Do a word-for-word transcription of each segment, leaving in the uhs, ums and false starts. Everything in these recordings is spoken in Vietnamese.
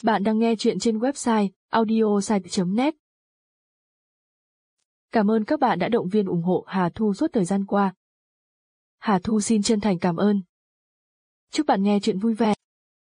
Bạn đang nghe chuyện trên website audiosite chấm net. Cảm ơn các bạn đã động viên ủng hộ Hà Thu suốt thời gian qua. Hà Thu xin chân thành cảm ơn. Chúc bạn nghe chuyện vui vẻ.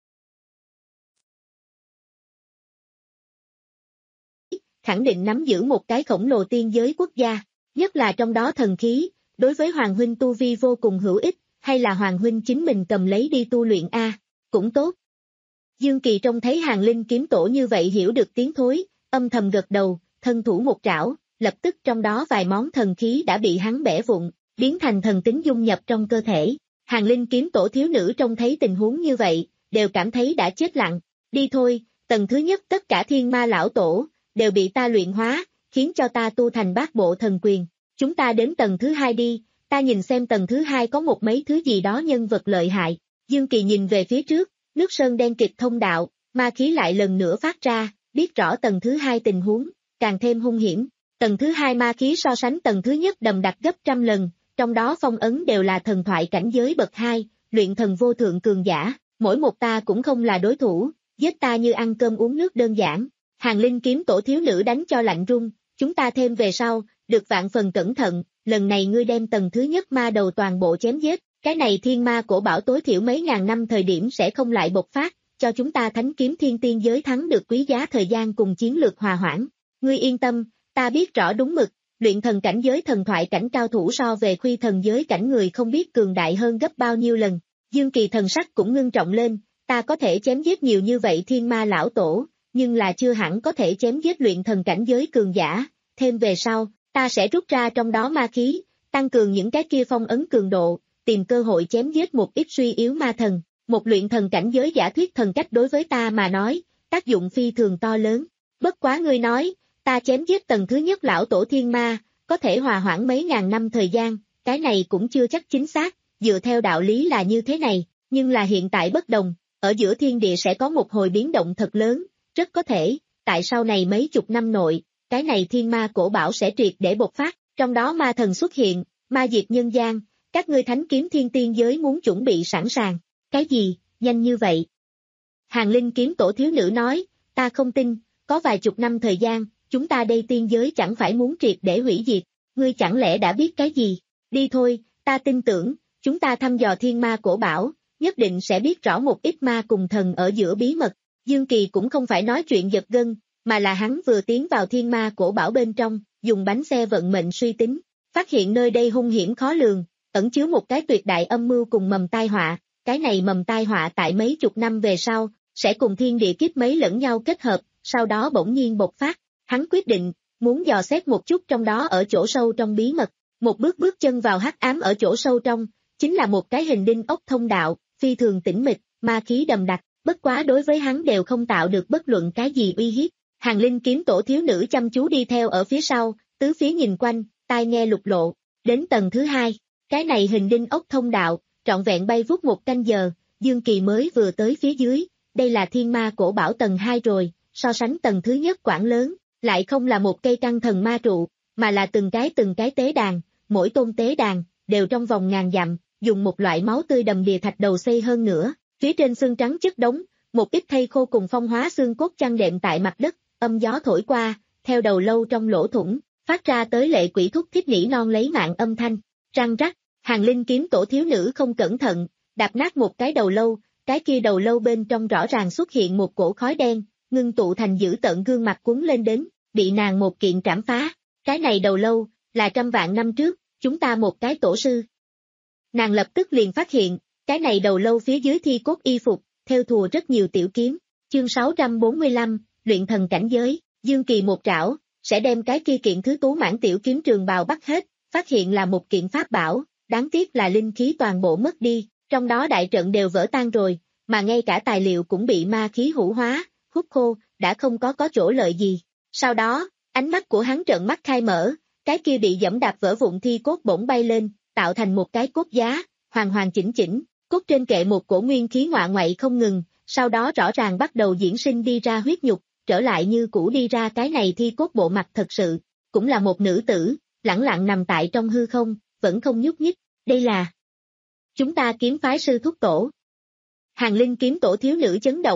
Khẳng định nắm giữ một cái khổng lồ tiên giới quốc gia, nhất là trong đó thần khí, đối với Hoàng huynh tu vi vô cùng hữu ích, hay là Hoàng huynh chính mình cầm lấy đi tu luyện a, cũng tốt. Dương Kỳ trông thấy Hàng Linh kiếm tổ như vậy hiểu được tiếng thối, âm thầm gật đầu, thân thủ một trảo, lập tức trong đó vài món thần khí đã bị hắn bẻ vụn, biến thành thần tính dung nhập trong cơ thể. Hàng Linh kiếm tổ thiếu nữ trông thấy tình huống như vậy, đều cảm thấy đã chết lặng. Đi thôi, tầng thứ nhất tất cả thiên ma lão tổ, đều bị ta luyện hóa, khiến cho ta tu thành bát bộ thần quyền. Chúng ta đến tầng thứ hai đi, ta nhìn xem tầng thứ hai có một mấy thứ gì đó nhân vật lợi hại. Dương Kỳ nhìn về phía trước, nước sơn đen kịt thông đạo, ma khí lại lần nữa phát ra, biết rõ tầng thứ hai tình huống, càng thêm hung hiểm. Tầng thứ hai ma khí so sánh tầng thứ nhất đậm đặc gấp trăm lần, trong đó phong ấn đều là thần thoại cảnh giới bậc hai, luyện thần vô thượng cường giả, mỗi một ta cũng không là đối thủ, giết ta như ăn cơm uống nước đơn giản. Hàng Linh kiếm tổ thiếu nữ đánh cho lạnh run, chúng ta thêm về sau, được vạn phần cẩn thận, lần này ngươi đem tầng thứ nhất ma đầu toàn bộ chém giết, cái này thiên ma cổ bảo tối thiểu mấy ngàn năm thời điểm sẽ không lại bộc phát, cho chúng ta thánh kiếm thiên tiên giới thắng được quý giá thời gian cùng chiến lược hòa hoãn. Ngươi yên tâm, ta biết rõ đúng mực, luyện thần cảnh giới thần thoại cảnh cao thủ so về khuy thần giới cảnh người không biết cường đại hơn gấp bao nhiêu lần. Dương Kỳ thần sắc cũng ngưng trọng lên, ta có thể chém giết nhiều như vậy thiên ma lão tổ, nhưng là chưa hẳn có thể chém giết luyện thần cảnh giới cường giả, thêm về sau, ta sẽ rút ra trong đó ma khí, tăng cường những cái kia phong ấn cường độ, tìm cơ hội chém giết một ít suy yếu ma thần. Một luyện thần cảnh giới giả thuyết thần cách đối với ta mà nói, tác dụng phi thường to lớn. Bất quá ngươi nói, ta chém giết tầng thứ nhất lão tổ thiên ma, có thể hòa hoãn mấy ngàn năm thời gian, cái này cũng chưa chắc chính xác, dựa theo đạo lý là như thế này, nhưng là hiện tại bất đồng, ở giữa thiên địa sẽ có một hồi biến động thật lớn, rất có thể, tại sau này mấy chục năm nội, cái này thiên ma cổ bảo sẽ triệt để bộc phát, trong đó ma thần xuất hiện, ma diệt nhân gian, các ngươi thánh kiếm thiên tiên giới muốn chuẩn bị sẵn sàng. Cái gì, nhanh như vậy? Hàng Linh kiếm tổ thiếu nữ nói, ta không tin, có vài chục năm thời gian, chúng ta đây tiên giới chẳng phải muốn triệt để hủy diệt, ngươi chẳng lẽ đã biết cái gì? Đi thôi, ta tin tưởng, chúng ta thăm dò thiên ma cổ bảo, nhất định sẽ biết rõ một ít ma cùng thần ở giữa bí mật. Dương Kỳ cũng không phải nói chuyện giật gân, mà là hắn vừa tiến vào thiên ma cổ bảo bên trong, dùng bánh xe vận mệnh suy tính, phát hiện nơi đây hung hiểm khó lường, ẩn chứa một cái tuyệt đại âm mưu cùng mầm tai họa. Cái này mầm tai họa tại mấy chục năm về sau, sẽ cùng thiên địa kiếp mấy lẫn nhau kết hợp, sau đó bỗng nhiên bộc phát. Hắn quyết định, muốn dò xét một chút trong đó ở chỗ sâu trong bí mật. Một bước bước chân vào hắc ám ở chỗ sâu trong, chính là một cái hình đinh ốc thông đạo, phi thường tĩnh mịch, ma khí đầm đặc, bất quá đối với hắn đều không tạo được bất luận cái gì uy hiếp. Hàng Linh kiếm tổ thiếu nữ chăm chú đi theo ở phía sau, tứ phía nhìn quanh, tai nghe lục lộ. Đến tầng thứ hai, cái này hình đinh ốc thông đạo, trọn vẹn bay vút một canh giờ, Dương Kỳ mới vừa tới phía dưới, đây là thiên ma cổ bảo tầng hai rồi, so sánh tầng thứ nhất quảng lớn, lại không là một cây căn thần ma trụ, mà là từng cái từng cái tế đàn, mỗi tôn tế đàn, đều trong vòng ngàn dặm, dùng một loại máu tươi đầm đìa thạch đầu xây hơn nữa, phía trên xương trắng chất đống, một ít thây khô cùng phong hóa xương cốt chăn đệm tại mặt đất, âm gió thổi qua, theo đầu lâu trong lỗ thủng, phát ra tới lệ quỷ thúc thiết nỉ non lấy mạng âm thanh, răng rắc. Hàng Linh kiếm tổ thiếu nữ không cẩn thận, đạp nát một cái đầu lâu, cái kia đầu lâu bên trong rõ ràng xuất hiện một cổ khói đen, ngưng tụ thành dữ tợn gương mặt cuốn lên đến, bị nàng một kiện trảm phá. Cái này đầu lâu, là trăm vạn năm trước, chúng ta một cái tổ sư. Nàng lập tức liền phát hiện, cái này đầu lâu phía dưới thi cốt y phục, theo thùa rất nhiều tiểu kiếm. Chương sáu trăm bốn mươi lăm, luyện thần cảnh giới, Dương Kỳ một trảo, sẽ đem cái kia kiện thứ tú mãn tiểu kiếm trường bào bắt hết, phát hiện là một kiện pháp bảo. Đáng tiếc là linh khí toàn bộ mất đi, trong đó đại trận đều vỡ tan rồi, mà ngay cả tài liệu cũng bị ma khí hủ hóa, hút khô, đã không có có chỗ lợi gì. Sau đó, ánh mắt của hắn trợn mắt khai mở, cái kia bị dẫm đạp vỡ vụn thi cốt bỗng bay lên, tạo thành một cái cốt giá, hoàn hoàn chỉnh chỉnh, cốt trên kệ một cổ nguyên khí ngoạ ngoại không ngừng, sau đó rõ ràng bắt đầu diễn sinh đi ra huyết nhục, trở lại như cũ đi ra cái này thi cốt bộ mặt thật sự, cũng là một nữ tử, lẳng lặng nằm tại trong hư không, vẫn không nhúc nhích, đây là chúng ta kiếm phái sư thúc tổ. Hàng Linh kiếm tổ thiếu nữ chấn động,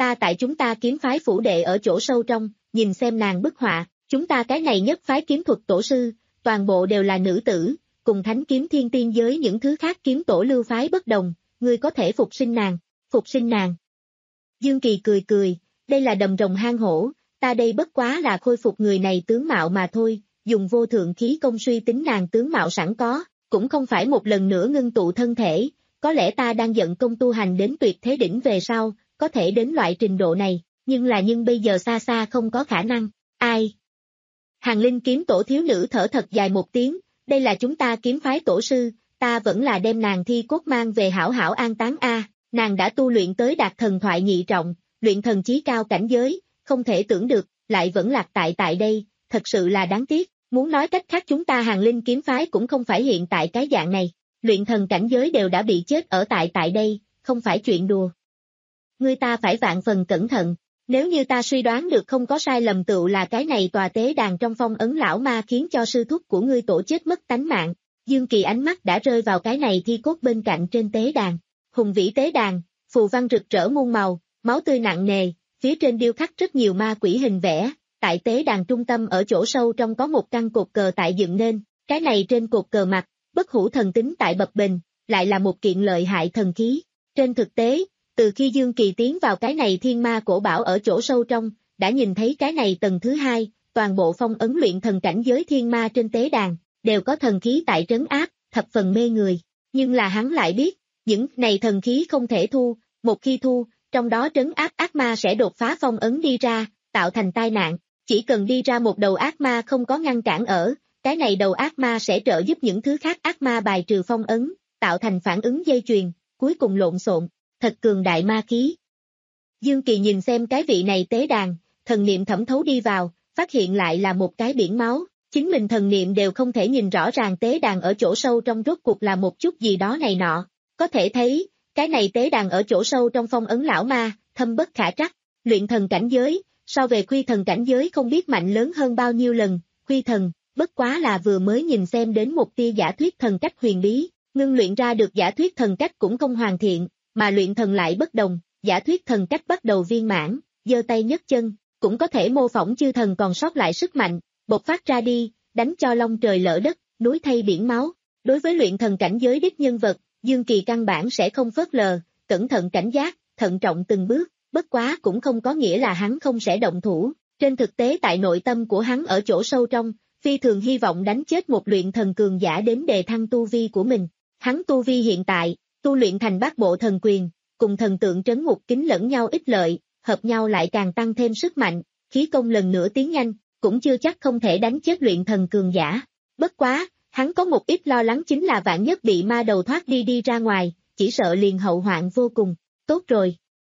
ta tại chúng ta kiếm phái phủ đệ ở chỗ sâu trong, nhìn xem nàng bức họa, chúng ta cái này nhất phái kiếm thuật tổ sư, toàn bộ đều là nữ tử, cùng thánh kiếm thiên tiên giới những thứ khác kiếm tổ lưu phái bất đồng, ngươi có thể phục sinh nàng, phục sinh nàng. Dương Kỳ cười cười, đây là đầm rồng hang hổ, ta đây bất quá là khôi phục người này tướng mạo mà thôi, dùng vô thượng khí công suy tính nàng tướng mạo sẵn có, cũng không phải một lần nữa ngưng tụ thân thể, có lẽ ta đang giận công tu hành đến tuyệt thế đỉnh về sau, có thể đến loại trình độ này, nhưng là nhưng bây giờ xa xa không có khả năng, ai? Hàng Linh kiếm tổ thiếu nữ thở thật dài một tiếng, đây là chúng ta kiếm phái tổ sư, ta vẫn là đem nàng thi cốt mang về hảo hảo an táng a, nàng đã tu luyện tới đạt thần thoại nhị trọng, luyện thần chí cao cảnh giới, không thể tưởng được, lại vẫn lạc tại tại đây, thật sự là đáng tiếc, muốn nói cách khác chúng ta Hàng Linh kiếm phái cũng không phải hiện tại cái dạng này, luyện thần cảnh giới đều đã bị chết ở tại tại đây, không phải chuyện đùa. Ngươi ta phải vạn phần cẩn thận, nếu như ta suy đoán được không có sai lầm tựu là cái này tòa tế đàn trong phong ấn lão ma khiến cho sư thúc của ngươi tổ chết mất tánh mạng, Dương Kỳ ánh mắt đã rơi vào cái này thi cốt bên cạnh trên tế đàn, hùng vĩ tế đàn, phù văn rực rỡ muôn màu, máu tươi nặng nề, phía trên điêu khắc rất nhiều ma quỷ hình vẽ, tại tế đàn trung tâm ở chỗ sâu trong có một căn cột cờ tại dựng nên, cái này trên cột cờ mặt, bất hủ thần tính tại bập bình, lại là một kiện lợi hại thần khí. Trên thực tế, từ khi Dương Kỳ tiến vào cái này thiên ma cổ bảo ở chỗ sâu trong, đã nhìn thấy cái này tầng thứ hai, toàn bộ phong ấn luyện thần cảnh giới thiên ma trên tế đàn, đều có thần khí tại trấn áp, thập phần mê người. Nhưng là hắn lại biết, những này thần khí không thể thu, một khi thu, trong đó trấn áp ác ma sẽ đột phá phong ấn đi ra, tạo thành tai nạn. Chỉ cần đi ra một đầu ác ma không có ngăn cản ở, cái này đầu ác ma sẽ trợ giúp những thứ khác ác ma bài trừ phong ấn, tạo thành phản ứng dây chuyền, cuối cùng lộn xộn, thật cường đại ma khí. Dương Kỳ nhìn xem cái vị này tế đàn, thần niệm thẩm thấu đi vào, phát hiện lại là một cái biển máu, chính mình thần niệm đều không thể nhìn rõ ràng tế đàn ở chỗ sâu trong rốt cuộc là một chút gì đó này nọ, có thể thấy, cái này tế đàn ở chỗ sâu trong phong ấn lão ma, thâm bất khả trắc, luyện thần cảnh giới, so về Khuy thần cảnh giới không biết mạnh lớn hơn bao nhiêu lần, Khuy thần, bất quá là vừa mới nhìn xem đến một tia giả thuyết thần cách huyền bí, ngưng luyện ra được giả thuyết thần cách cũng không hoàn thiện, mà luyện thần lại bất đồng, giả thuyết thần cách bắt đầu viên mãn, giơ tay nhấc chân, cũng có thể mô phỏng chư thần còn sót lại sức mạnh, bộc phát ra đi, đánh cho long trời lỡ đất, núi thay biển máu. Đối với luyện thần cảnh giới đích nhân vật, Dương Kỳ căn bản sẽ không phớt lờ, cẩn thận cảnh giác, thận trọng từng bước, bất quá cũng không có nghĩa là hắn không sẽ động thủ, trên thực tế tại nội tâm của hắn ở chỗ sâu trong, phi thường hy vọng đánh chết một luyện thần cường giả đến đề thăng tu vi của mình. Hắn tu vi hiện tại, tu luyện thành bát bộ thần quyền, cùng thần tượng trấn ngục kính lẫn nhau ích lợi, hợp nhau lại càng tăng thêm sức mạnh, khí công lần nữa tiến nhanh, cũng chưa chắc không thể đánh chết luyện thần cường giả. Bất quá, hắn có một ít lo lắng chính là vạn nhất bị ma đầu thoát đi đi ra ngoài, chỉ sợ liền hậu hoạn vô cùng. Tốt rồi.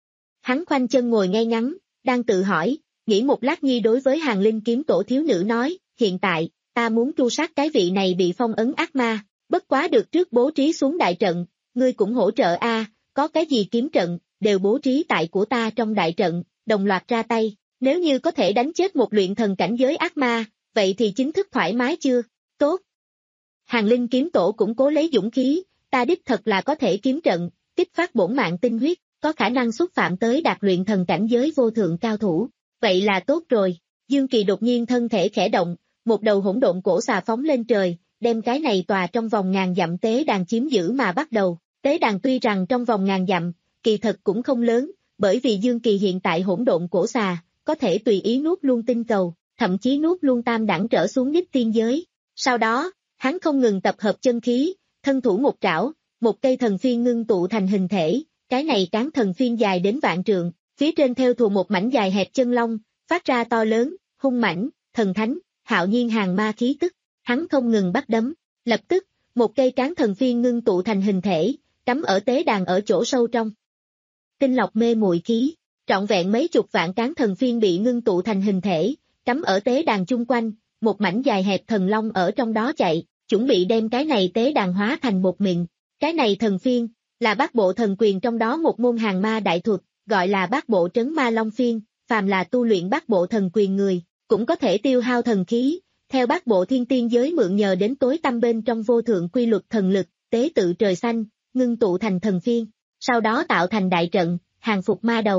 Hắn khoanh chân ngồi ngay ngắn, đang tự hỏi, nghĩ một lát nhi đối với Hàng Linh kiếm tổ thiếu nữ nói, hiện tại, ta muốn tru sát cái vị này bị phong ấn ác ma, bất quá được trước bố trí xuống đại trận, ngươi cũng hỗ trợ a, có cái gì kiếm trận, đều bố trí tại của ta trong đại trận, đồng loạt ra tay, nếu như có thể đánh chết một luyện thần cảnh giới ác ma, vậy thì chính thức thoải mái chưa? Tốt. Hàng Linh kiếm tổ cũng cố lấy dũng khí, ta đích thật là có thể kiếm trận, kích phát bổn mạng tinh huyết, có khả năng xúc phạm tới đạt luyện thần cảnh giới vô thượng cao thủ, vậy là tốt rồi. Dương Kỳ đột nhiên thân thể khẽ động, một đầu hỗn độn cổ xà phóng lên trời, đem cái này tòa trong vòng ngàn dặm tế đàn chiếm giữ mà bắt đầu. Tế đàn tuy rằng trong vòng ngàn dặm, kỳ thật cũng không lớn, bởi vì Dương Kỳ hiện tại hỗn độn cổ xà, có thể tùy ý nuốt luôn tinh cầu, thậm chí nuốt luôn tam đẳng trở xuống đích tiên giới. Sau đó, hắn không ngừng tập hợp chân khí, thân thủ một trảo, một cây thần phiên ngưng tụ thành hình thể, cái này cán thần phiên dài đến vạn trượng, phía trên theo thù một mảnh dài hẹp chân long, phát ra to lớn, hung mãnh, thần thánh, hạo nhiên hàng ma khí tức, hắn không ngừng bắt đấm, lập tức, một cây cán thần phiên ngưng tụ thành hình thể, cắm ở tế đàn ở chỗ sâu trong. Tinh lọc mê muội khí, trọn vẹn mấy chục vạn cán thần phiên bị ngưng tụ thành hình thể, cắm ở tế đàn chung quanh, một mảnh dài hẹp thần long ở trong đó chạy, chuẩn bị đem cái này tế đàn hóa thành một mịn. Cái này thần phiên, là bát bộ thần quyền trong đó một môn hàng ma đại thuật, gọi là bát bộ trấn ma long phiên, phàm là tu luyện bát bộ thần quyền người, cũng có thể tiêu hao thần khí, theo bát bộ thiên tiên giới mượn nhờ đến tối tăm bên trong vô thượng quy luật thần lực, tế tự trời xanh, ngưng tụ thành thần phiên, sau đó tạo thành đại trận, hàng phục ma đầu.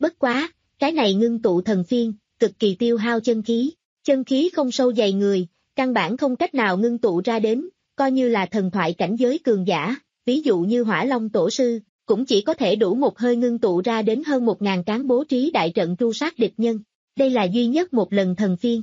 Bất quá, cái này ngưng tụ thần phiên, cực kỳ tiêu hao chân khí, chân khí không sâu dày người, căn bản không cách nào ngưng tụ ra đến, coi như là thần thoại cảnh giới cường giả, ví dụ như Hỏa Long Tổ Sư, cũng chỉ có thể đủ một hơi ngưng tụ ra đến hơn một ngàn cán bố trí đại trận tru sát địch nhân, đây là duy nhất một lần thần phiên.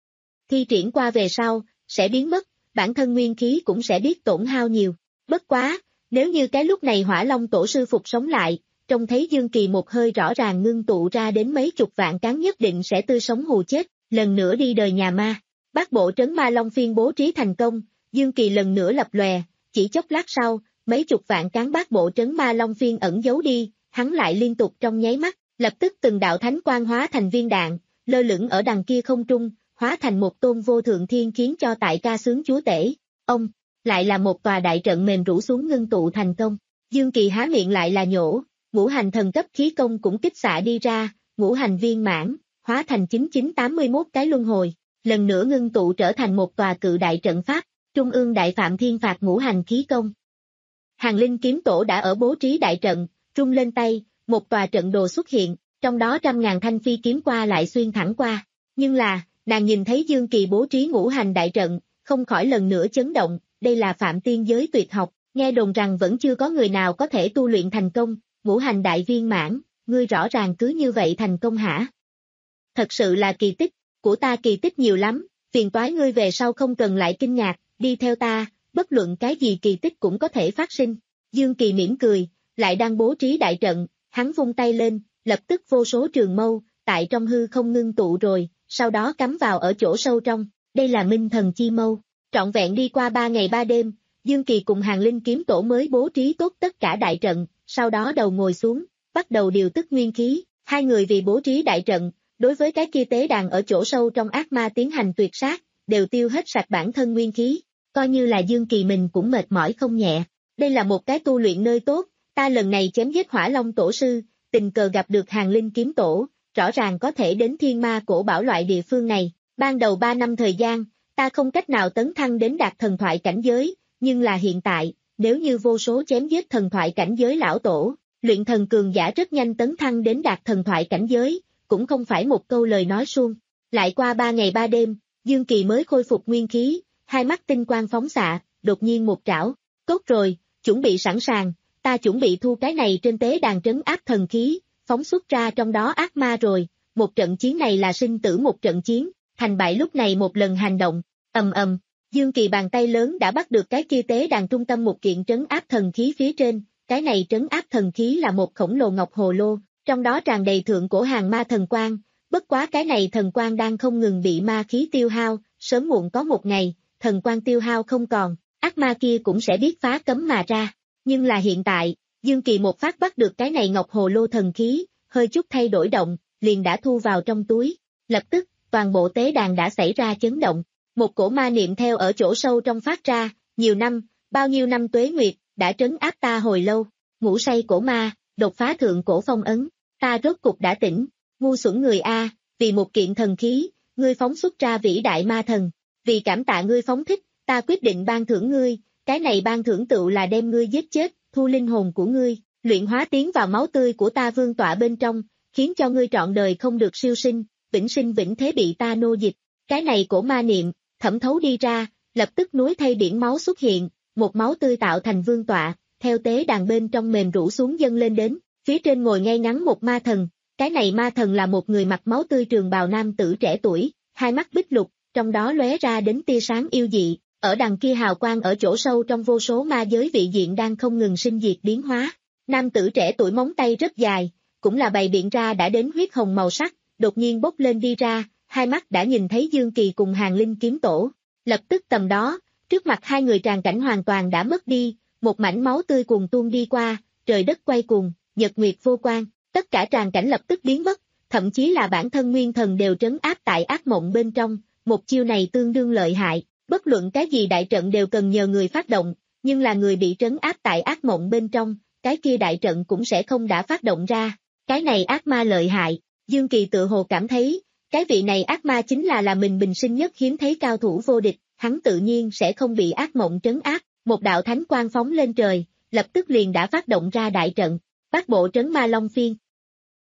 Thi triển qua về sau, sẽ biến mất, bản thân nguyên khí cũng sẽ biết tổn hao nhiều, bất quá, nếu như cái lúc này Hỏa Long Tổ Sư phục sống lại, trông thấy Dương Kỳ một hơi rõ ràng ngưng tụ ra đến mấy chục vạn cán nhất định sẽ tươi sống hù chết, lần nữa đi đời nhà ma. Bát bộ trấn ma long phiên bố trí thành công, Dương Kỳ lần nữa lập lòe, chỉ chốc lát sau, mấy chục vạn cán bát bộ trấn ma long phiên ẩn giấu đi, hắn lại liên tục trong nháy mắt, lập tức từng đạo thánh quang hóa thành viên đạn, lơ lửng ở đằng kia không trung, hóa thành một tôn vô thượng thiên khiến cho tại ca sướng chúa tể. Ông, lại là một tòa đại trận mềm rũ xuống ngưng tụ thành công. Dương Kỳ há miệng lại là nhổ, ngũ hành thần cấp khí công cũng kích xạ đi ra, ngũ hành viên mãn, hóa thành chín chín tám mươi mốt cái luân hồi, lần nữa ngưng tụ trở thành một tòa cự đại trận pháp, trung ương đại phạm thiên phạt ngũ hành khí công. Hàng Linh kiếm tổ đã ở bố trí đại trận, rung lên tay, một tòa trận đồ xuất hiện, trong đó trăm ngàn thanh phi kiếm qua lại xuyên thẳng qua, nhưng là, nàng nhìn thấy Dương Kỳ bố trí ngũ hành đại trận, không khỏi lần nữa chấn động, đây là phạm tiên giới tuyệt học, nghe đồn rằng vẫn chưa có người nào có thể tu luyện thành công, ngũ hành đại viên mãn, ngươi rõ ràng cứ như vậy thành công hả? Thật sự là kỳ tích, của ta kỳ tích nhiều lắm, phiền toái ngươi về sau không cần lại kinh ngạc, đi theo ta, bất luận cái gì kỳ tích cũng có thể phát sinh. Dương Kỳ mỉm cười, lại đang bố trí đại trận, hắn vung tay lên, lập tức vô số trường mâu, tại trong hư không ngưng tụ rồi, sau đó cắm vào ở chỗ sâu trong, đây là Minh Thần Chi Mâu. Trọn vẹn đi qua ba ngày ba đêm, Dương Kỳ cùng Hàng Linh kiếm tổ mới bố trí tốt tất cả đại trận, sau đó đầu ngồi xuống, bắt đầu điều tức nguyên khí, hai người vì bố trí đại trận, đối với cái kia tế đàn ở chỗ sâu trong ác ma tiến hành tuyệt sát, đều tiêu hết sạch bản thân nguyên khí, coi như là Dương Kỳ mình cũng mệt mỏi không nhẹ, đây là một cái tu luyện nơi tốt, ta lần này chém giết Hỏa Long Tổ Sư, tình cờ gặp được Hàng Linh kiếm tổ, rõ ràng có thể đến Thiên Ma Cổ Bảo loại địa phương này, ban đầu ba năm thời gian, ta không cách nào tấn thăng đến đạt thần thoại cảnh giới, nhưng là hiện tại, nếu như vô số chém giết thần thoại cảnh giới lão tổ, luyện thần cường giả rất nhanh tấn thăng đến đạt thần thoại cảnh giới, cũng không phải một câu lời nói suông. Lại qua ba ngày ba đêm, Dương Kỳ mới khôi phục nguyên khí, hai mắt tinh quang phóng xạ, đột nhiên một trảo, tốt rồi, chuẩn bị sẵn sàng, ta chuẩn bị thu cái này trên tế đàn trấn áp thần khí, phóng xuất ra trong đó ác ma rồi, một trận chiến này là sinh tử một trận chiến, thành bại lúc này một lần hành động, ầm ầm, Dương Kỳ bàn tay lớn đã bắt được cái kia tế đàn trung tâm một kiện trấn áp thần khí phía trên, cái này trấn áp thần khí là một khổng lồ ngọc hồ lô, trong đó tràn đầy thượng cổ hàng ma thần quang, bất quá cái này thần quang đang không ngừng bị ma khí tiêu hao, sớm muộn có một ngày, thần quang tiêu hao không còn, ác ma kia cũng sẽ biết phá cấm mà ra, nhưng là hiện tại, Dương Kỳ một phát bắt được cái này ngọc hồ lô thần khí, hơi chút thay đổi động, liền đã thu vào trong túi, lập tức, toàn bộ tế đàn đã xảy ra chấn động, một cổ ma niệm theo ở chỗ sâu trong phát ra, nhiều năm, bao nhiêu năm tuế nguyệt, đã trấn áp ta hồi lâu, ngủ say cổ ma, đột phá thượng cổ phong ấn, ta rốt cục đã tỉnh, ngu xuẩn người A, vì một kiện thần khí, ngươi phóng xuất ra vĩ đại ma thần, vì cảm tạ ngươi phóng thích, ta quyết định ban thưởng ngươi, cái này ban thưởng tựu là đem ngươi giết chết, thu linh hồn của ngươi, luyện hóa tiến vào máu tươi của ta vương tọa bên trong, khiến cho ngươi trọn đời không được siêu sinh, vĩnh sinh vĩnh thế bị ta nô dịch, cái này cổ ma niệm, thẩm thấu đi ra, lập tức núi thay biển máu xuất hiện, một máu tươi tạo thành vương tọa, theo tế đàn bên trong mềm rũ xuống dâng lên đến, phía trên ngồi ngay ngắn một ma thần, cái này ma thần là một người mặc máu tươi trường bào nam tử trẻ tuổi, hai mắt bích lục, trong đó lóe ra đến tia sáng yêu dị, ở đằng kia hào quang ở chỗ sâu trong vô số ma giới vị diện đang không ngừng sinh diệt biến hóa, nam tử trẻ tuổi móng tay rất dài, cũng là bày biện ra đã đến huyết hồng màu sắc, đột nhiên bốc lên đi ra, hai mắt đã nhìn thấy Dương Kỳ cùng Hàng Linh kiếm tổ, lập tức tầm đó, trước mặt hai người tràn cảnh hoàn toàn đã mất đi, một mảnh máu tươi cuồn tuôn đi qua, trời đất quay cuồng, nhật nguyệt vô quang, tất cả tràn cảnh lập tức biến mất, thậm chí là bản thân nguyên thần đều trấn áp tại ác mộng bên trong, một chiêu này tương đương lợi hại, bất luận cái gì đại trận đều cần nhờ người phát động, nhưng là người bị trấn áp tại ác mộng bên trong, cái kia đại trận cũng sẽ không đã phát động ra, cái này ác ma lợi hại, Dương Kỳ tự hồ cảm thấy, cái vị này ác ma chính là là mình bình sinh nhất hiếm thấy cao thủ vô địch, hắn tự nhiên sẽ không bị ác mộng trấn áp, một đạo thánh quang phóng lên trời, lập tức liền đã phát động ra đại trận, bát bộ trấn ma long phiên.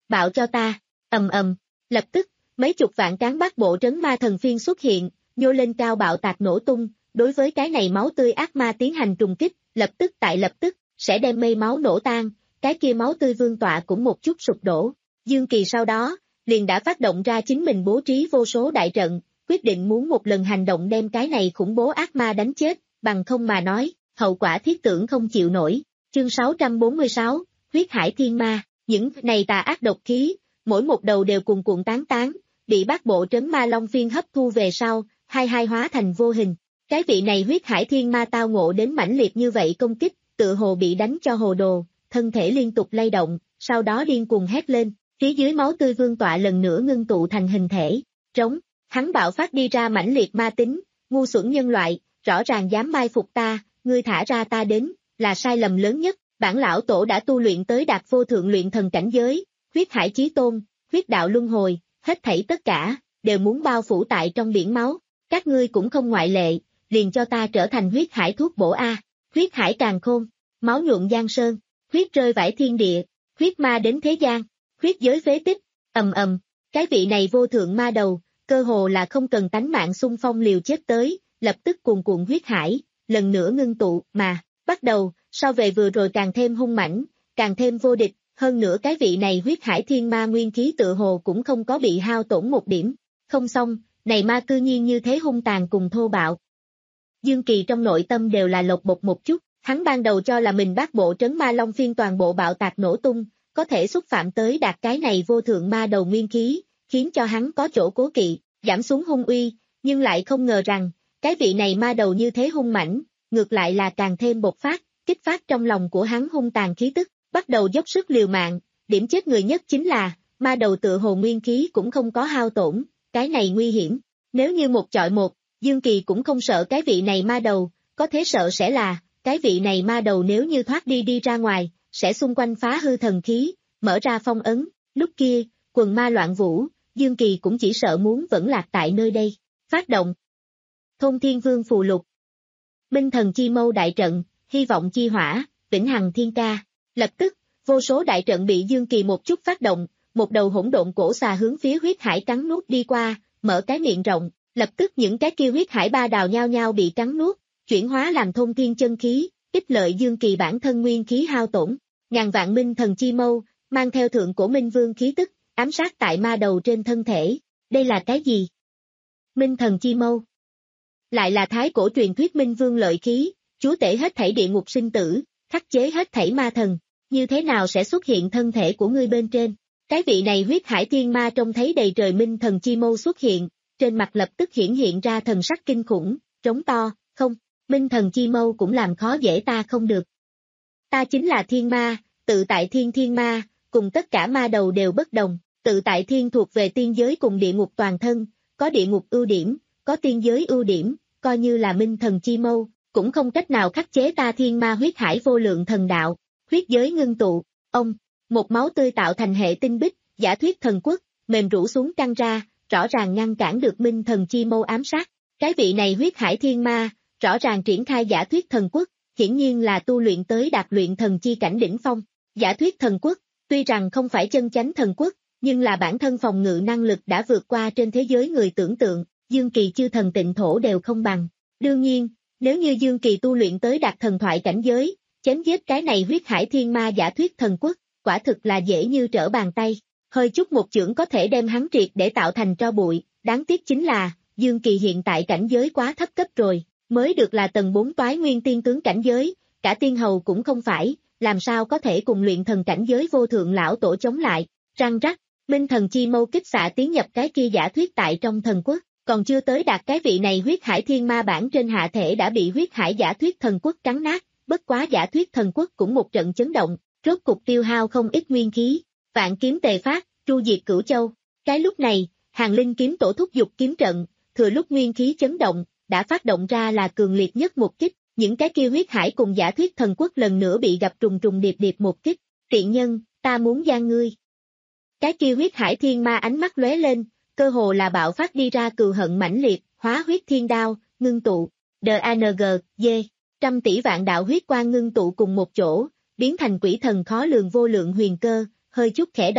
bạo cho ta, ầm ầm, lập tức, mấy chục vạn cán bát bộ trấn ma thần phiên xuất hiện, nhô lên cao bạo tạc nổ tung, đối với cái này máu tươi ác ma tiến hành trùng kích, lập tức tại lập tức, sẽ đem mây máu nổ tan, cái kia máu tươi vương tọa cũng một chút sụp đổ. Dương Kỳ sau đó, liền đã phát động ra chính mình bố trí vô số đại trận, quyết định muốn một lần hành động đem cái này khủng bố ác ma đánh chết, bằng không mà nói, hậu quả thiết tưởng không chịu nổi. Chương sáu trăm bốn mươi sáu, Huyết Hải Thiên Ma, những này tà ác độc khí, mỗi một đầu đều cuồn cuộn tán tán, bị bát bộ trấn ma long phiên hấp thu về sau, hai hai hóa thành vô hình. Cái vị này Huyết Hải Thiên Ma tao ngộ đến mãnh liệt như vậy công kích, tựa hồ bị đánh cho hồ đồ, thân thể liên tục lay động, sau đó điên cuồng hét lên, phía dưới máu tươi vương tọa lần nữa ngưng tụ thành hình thể, trống, hắn bạo phát đi ra mãnh liệt ma tính, ngu xuẩn nhân loại, rõ ràng dám mai phục ta, ngươi thả ra ta đến, là sai lầm lớn nhất, bản lão tổ đã tu luyện tới đạt vô thượng luyện thần cảnh giới, huyết hải chí tôn, huyết đạo luân hồi, hết thảy tất cả, đều muốn bao phủ tại trong biển máu, các ngươi cũng không ngoại lệ, liền cho ta trở thành huyết hải thuốc bổ A, huyết hải càn khôn, máu nhuộm giang sơn, huyết rơi vãi thiên địa, huyết ma đến thế gian, huyết giới phế tích, ầm ầm, cái vị này vô thượng ma đầu, cơ hồ là không cần tánh mạng xung phong liều chết tới, lập tức cuồn cuộn huyết hải, lần nữa ngưng tụ, mà, bắt đầu, so về vừa rồi càng thêm hung mãnh, càng thêm vô địch, hơn nữa cái vị này huyết hải thiên ma nguyên khí tự hồ cũng không có bị hao tổn một điểm, không xong, này ma cư nhiên như thế hung tàn cùng thô bạo. Dương Kỳ trong nội tâm đều là lột bột một chút, hắn ban đầu cho là mình bát bộ trấn ma long phiên toàn bộ bạo tạc nổ tung, có thể xúc phạm tới đạt cái này vô thượng ma đầu nguyên khí, khiến cho hắn có chỗ cố kỵ, giảm xuống hung uy, nhưng lại không ngờ rằng, cái vị này ma đầu như thế hung mãnh, ngược lại là càng thêm bộc phát, kích phát trong lòng của hắn hung tàn khí tức, bắt đầu dốc sức liều mạng, điểm chết người nhất chính là, ma đầu tựa hồ nguyên khí cũng không có hao tổn, cái này nguy hiểm, nếu như một chọi một, Dương Kỳ cũng không sợ cái vị này ma đầu, có thế sợ sẽ là, cái vị này ma đầu nếu như thoát đi đi ra ngoài, sẽ xung quanh phá hư thần khí, mở ra phong ấn, lúc kia, quần ma loạn vũ, Dương Kỳ cũng chỉ sợ muốn vẫn lạc tại nơi đây, phát động. Thôn Thiên Vương phù lục, Minh Thần Chi Mâu đại trận, Hy vọng chi hỏa, Vĩnh Hằng Thiên Ca, lập tức, vô số đại trận bị Dương Kỳ một chút phát động, một đầu hỗn độn cổ xà hướng phía huyết hải cắn nuốt đi qua, mở cái miệng rộng, lập tức những cái kia huyết hải ba đào nhao nhao bị cắn nuốt, chuyển hóa làm thôn thiên chân khí, ích lợi Dương Kỳ bản thân nguyên khí hao tổn, ngàn vạn Minh Thần Chi Mâu, mang theo thượng cổ Minh Vương khí tức, ám sát tại ma đầu trên thân thể, đây là cái gì? Minh Thần Chi Mâu, lại là thái cổ truyền thuyết Minh Vương lợi khí, chúa tể hết thảy địa ngục sinh tử, khắc chế hết thảy ma thần, như thế nào sẽ xuất hiện thân thể của ngươi bên trên? Cái vị này huyết hải thiên ma trông thấy đầy trời Minh Thần Chi Mâu xuất hiện, trên mặt lập tức hiển hiện ra thần sắc kinh khủng, trống to, không, Minh Thần Chi Mâu cũng làm khó dễ ta không được. Ta chính là thiên ma, tự tại thiên thiên ma, cùng tất cả ma đầu đều bất đồng, tự tại thiên thuộc về tiên giới cùng địa ngục toàn thân, có địa ngục ưu điểm, có tiên giới ưu điểm, coi như là Minh Thần Chi Mâu, cũng không cách nào khắc chế ta thiên ma huyết hải vô lượng thần đạo, huyết giới ngưng tụ, ông, một máu tươi tạo thành hệ tinh bích, giả thuyết thần quốc, mềm rũ xuống căng ra, rõ ràng ngăn cản được Minh Thần Chi Mâu ám sát, cái vị này huyết hải thiên ma, rõ ràng triển khai giả thuyết thần quốc, hiển nhiên là tu luyện tới đạt luyện thần chi cảnh đỉnh phong, giả thuyết thần quốc, tuy rằng không phải chân chánh thần quốc, nhưng là bản thân phòng ngự năng lực đã vượt qua trên thế giới người tưởng tượng, Dương Kỳ chư thần tịnh thổ đều không bằng. Đương nhiên, nếu như Dương Kỳ tu luyện tới đạt thần thoại cảnh giới, chém giết cái này huyết hải thiên ma giả thuyết thần quốc, quả thực là dễ như trở bàn tay, hơi chút một chưởng có thể đem hắn triệt để tạo thành tro bụi, đáng tiếc chính là, Dương Kỳ hiện tại cảnh giới quá thấp cấp rồi, mới được là tầng bốn toái nguyên tiên tướng cảnh giới, cả tiên hầu cũng không phải, làm sao có thể cùng luyện thần cảnh giới vô thượng lão tổ chống lại, răng rắc, Minh Thần Chi Mâu kích xạ tiến nhập cái kia giả thuyết tại trong thần quốc, còn chưa tới đạt cái vị này huyết hải thiên ma bản trên hạ thể đã bị huyết hải giả thuyết thần quốc cắn nát, bất quá giả thuyết thần quốc cũng một trận chấn động, rốt cục tiêu hao không ít nguyên khí, vạn kiếm tề phát, tru diệt cửu châu, cái lúc này, Hàng Linh kiếm tổ thúc dục kiếm trận, thừa lúc nguyên khí chấn động, đã phát động ra là cường liệt nhất một kích, những cái kia huyết hải cùng giả thuyết thần quốc lần nữa bị gặp trùng trùng điệp điệp một kích, tiện nhân, ta muốn gian ngươi. Cái kia huyết hải thiên ma ánh mắt lóe lên, cơ hồ là bạo phát đi ra cừu hận mãnh liệt, hóa huyết thiên đao, ngưng tụ, đê a en giê, dê, trăm tỷ vạn đạo huyết quang ngưng tụ cùng một chỗ, biến thành quỷ thần khó lường vô lượng huyền cơ, hơi chút khẽ động,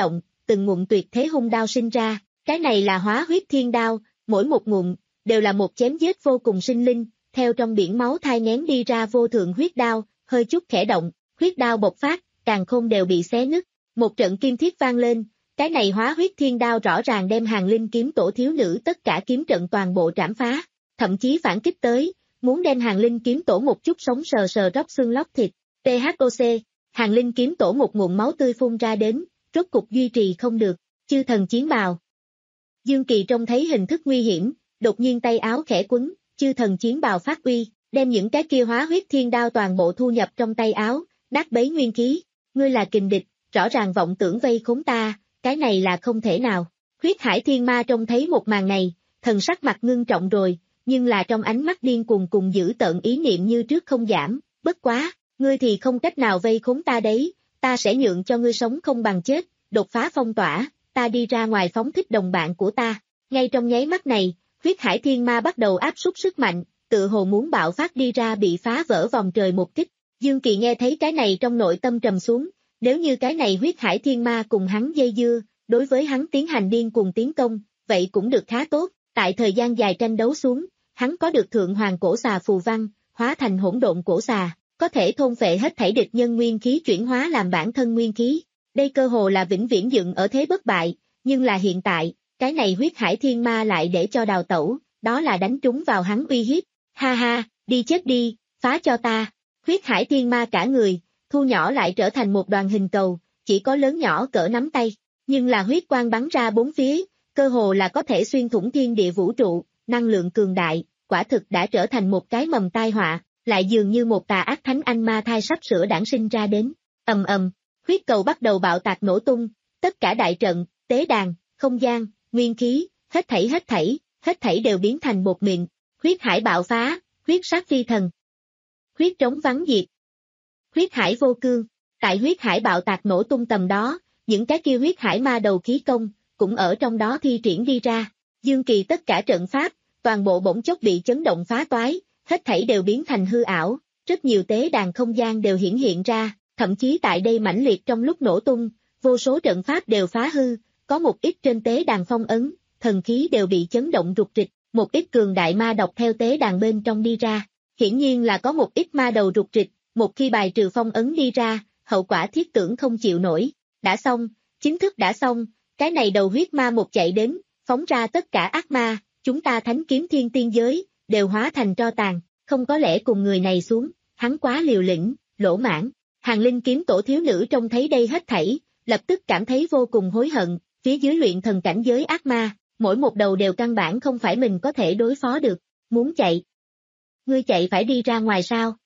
từng ngụm tuyệt thế hung đao sinh ra, cái này là hóa huyết thiên đao, mỗi một ngụm đều là một chém giết vô cùng sinh linh, theo trong biển máu thai nghén đi ra vô thượng huyết đao, hơi chút khẽ động, huyết đao bộc phát, càn khôn đều bị xé nứt, một trận kim thiết vang lên, cái này hóa huyết thiên đao rõ ràng đem Hàng Linh kiếm tổ thiếu nữ tất cả kiếm trận toàn bộ trảm phá, thậm chí phản kích tới, muốn đem Hàng Linh kiếm tổ một chút sống sờ sờ róc xương lóc thịt, tê hát o xê, Hàng Linh kiếm tổ một ngụm máu tươi phun ra đến, rốt cục duy trì không được, chư thần chiến bào. Dương Kỳ trông thấy hình thức nguy hiểm, đột nhiên tay áo khẽ quấn, chư thần chiến bào phát uy, đem những cái kia hóa huyết thiên đao toàn bộ thu nhập trong tay áo, đát bấy nguyên khí, ngươi là kình địch, rõ ràng vọng tưởng vây khốn ta, cái này là không thể nào. Huyết Hải Thiên Ma trông thấy một màn này, thần sắc mặt ngưng trọng rồi, nhưng là trong ánh mắt điên cuồng cùng giữ tợn ý niệm như trước không giảm, bất quá, ngươi thì không cách nào vây khốn ta đấy, ta sẽ nhượng cho ngươi sống không bằng chết, đột phá phong tỏa, ta đi ra ngoài phóng thích đồng bạn của ta. Ngay trong nháy mắt này, Huyết Hải Thiên Ma bắt đầu áp súc sức mạnh, tự hồ muốn bạo phát đi ra bị phá vỡ vòng trời một kích. Dương Kỳ nghe thấy cái này trong nội tâm trầm xuống, nếu như cái này Huyết Hải Thiên Ma cùng hắn dây dưa, đối với hắn tiến hành điên cuồng tiến công, vậy cũng được khá tốt, tại thời gian dài tranh đấu xuống, hắn có được thượng hoàng cổ xà phù văn, hóa thành hỗn độn cổ xà, có thể thôn phệ hết thảy địch nhân nguyên khí chuyển hóa làm bản thân nguyên khí. Đây cơ hồ là vĩnh viễn dựng ở thế bất bại, nhưng là hiện tại, cái này Huyết Hải Thiên Ma lại để cho đào tẩu, đó là đánh trúng vào hắn uy hiếp. Ha ha, đi chết đi, phá cho ta. Huyết Hải Thiên Ma cả người, thu nhỏ lại trở thành một đoàn hình cầu, chỉ có lớn nhỏ cỡ nắm tay, nhưng là huyết quang bắn ra bốn phía, cơ hồ là có thể xuyên thủng thiên địa vũ trụ, năng lượng cường đại, quả thực đã trở thành một cái mầm tai họa, lại dường như một tà ác thánh anh ma thai sắp sửa đản sinh ra đến. Ầm ầm, huyết cầu bắt đầu bạo tạc nổ tung, tất cả đại trận, tế đàn, không gian, nguyên khí, hết thảy hết thảy, hết thảy đều biến thành bột mịn, huyết hải bạo phá, huyết sát phi thần. Huyết trống vắng diệt. Huyết hải vô cương, tại huyết hải bạo tạc nổ tung tầm đó, những cái kia huyết hải ma đầu khí công, cũng ở trong đó thi triển đi ra. Dương Kỳ tất cả trận pháp, toàn bộ bỗng chốc bị chấn động phá toái, hết thảy đều biến thành hư ảo, rất nhiều tế đàn không gian đều hiển hiện ra, thậm chí tại đây mãnh liệt trong lúc nổ tung, vô số trận pháp đều phá hư, có một ít trên tế đàn phong ấn, thần khí đều bị chấn động rục rịch, một ít cường đại ma độc theo tế đàn bên trong đi ra. Hiển nhiên là có một ít ma đầu rục rịch, một khi bài trừ phong ấn đi ra, hậu quả thiết tưởng không chịu nổi. Đã xong, chính thức đã xong, cái này đầu huyết ma một chạy đến, phóng ra tất cả ác ma, chúng ta thánh kiếm thiên tiên giới, đều hóa thành tro tàn, không có lẽ cùng người này xuống, hắn quá liều lĩnh, lỗ mãn. Hàng Linh kiếm tổ thiếu nữ trông thấy đây hết thảy, lập tức cảm thấy vô cùng hối hận, phía dưới luyện thần cảnh giới ác ma, mỗi một đầu đều căn bản không phải mình có thể đối phó được, muốn chạy. Ngươi chạy phải đi ra ngoài sao?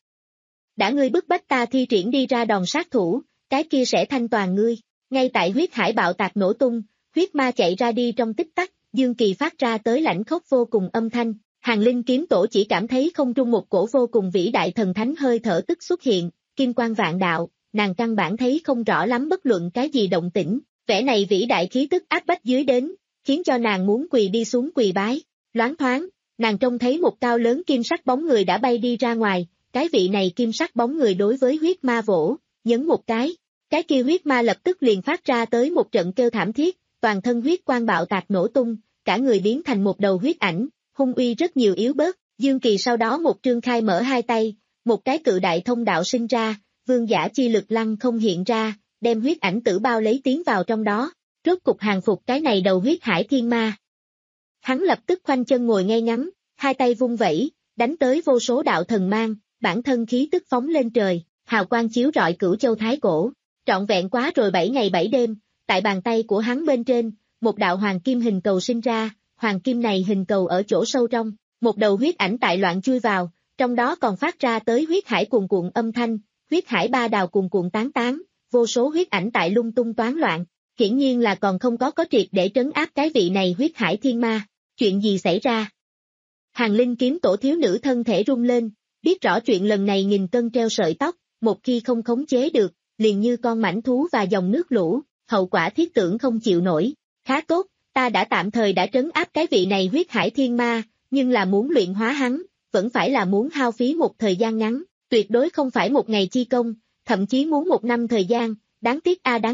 Đã ngươi bức bách ta thi triển đi ra đòn sát thủ, cái kia sẽ thanh toàn ngươi. Ngay tại huyết hải bạo tạc nổ tung, huyết ma chạy ra đi trong tích tắc, Dương Kỳ phát ra tới lãnh khốc vô cùng âm thanh. Hàng Linh kiếm tổ chỉ cảm thấy không trung một cổ vô cùng vĩ đại thần thánh hơi thở tức xuất hiện, kim quang vạn đạo, nàng căn bản thấy không rõ lắm bất luận cái gì động tĩnh, vẻ này vĩ đại khí tức áp bách dưới đến, khiến cho nàng muốn quỳ đi xuống quỳ bái. Loáng thoáng, nàng trông thấy một cao lớn kim sắc bóng người đã bay đi ra ngoài, cái vị này kim sắc bóng người đối với huyết ma vỗ, nhấn một cái, cái kia huyết ma lập tức liền phát ra tới một trận kêu thảm thiết, toàn thân huyết quang bạo tạc nổ tung, cả người biến thành một đầu huyết ảnh, hung uy rất nhiều yếu bớt. Dương Kỳ sau đó một trương khai mở hai tay, một cái cự đại thông đạo sinh ra, vương giả chi lực lăng không hiện ra, đem huyết ảnh tử bao lấy tiến vào trong đó, rốt cục hàng phục cái này đầu huyết hải thiên ma. Hắn lập tức khoanh chân ngồi ngay ngắn, hai tay vung vẩy, đánh tới vô số đạo thần mang, bản thân khí tức phóng lên trời, hào quang chiếu rọi cửu châu thái cổ, trọn vẹn quá rồi bảy ngày bảy đêm, tại bàn tay của hắn bên trên, một đạo hoàng kim hình cầu sinh ra, hoàng kim này hình cầu ở chỗ sâu trong, một đầu huyết ảnh tại loạn chui vào, trong đó còn phát ra tới huyết hải cuồn cuộn âm thanh, huyết hải ba đào cuồn cuộn tán tán, vô số huyết ảnh tại lung tung toán loạn, hiển nhiên là còn không có có triệt để trấn áp cái vị này huyết hải thiên ma. Chuyện gì xảy ra? Hàng Linh kiếm tổ thiếu nữ thân thể rung lên, biết rõ chuyện lần này nghìn cân treo sợi tóc, một khi không khống chế được, liền như con mãnh thú và dòng nước lũ, hậu quả thiết tưởng không chịu nổi. Khá tốt, ta đã tạm thời đã trấn áp cái vị này huyết hải thiên ma, nhưng là muốn luyện hóa hắn, vẫn phải là muốn hao phí một thời gian ngắn, tuyệt đối không phải một ngày chi công, thậm chí muốn một năm thời gian, đáng tiếc a à đáng tiếc,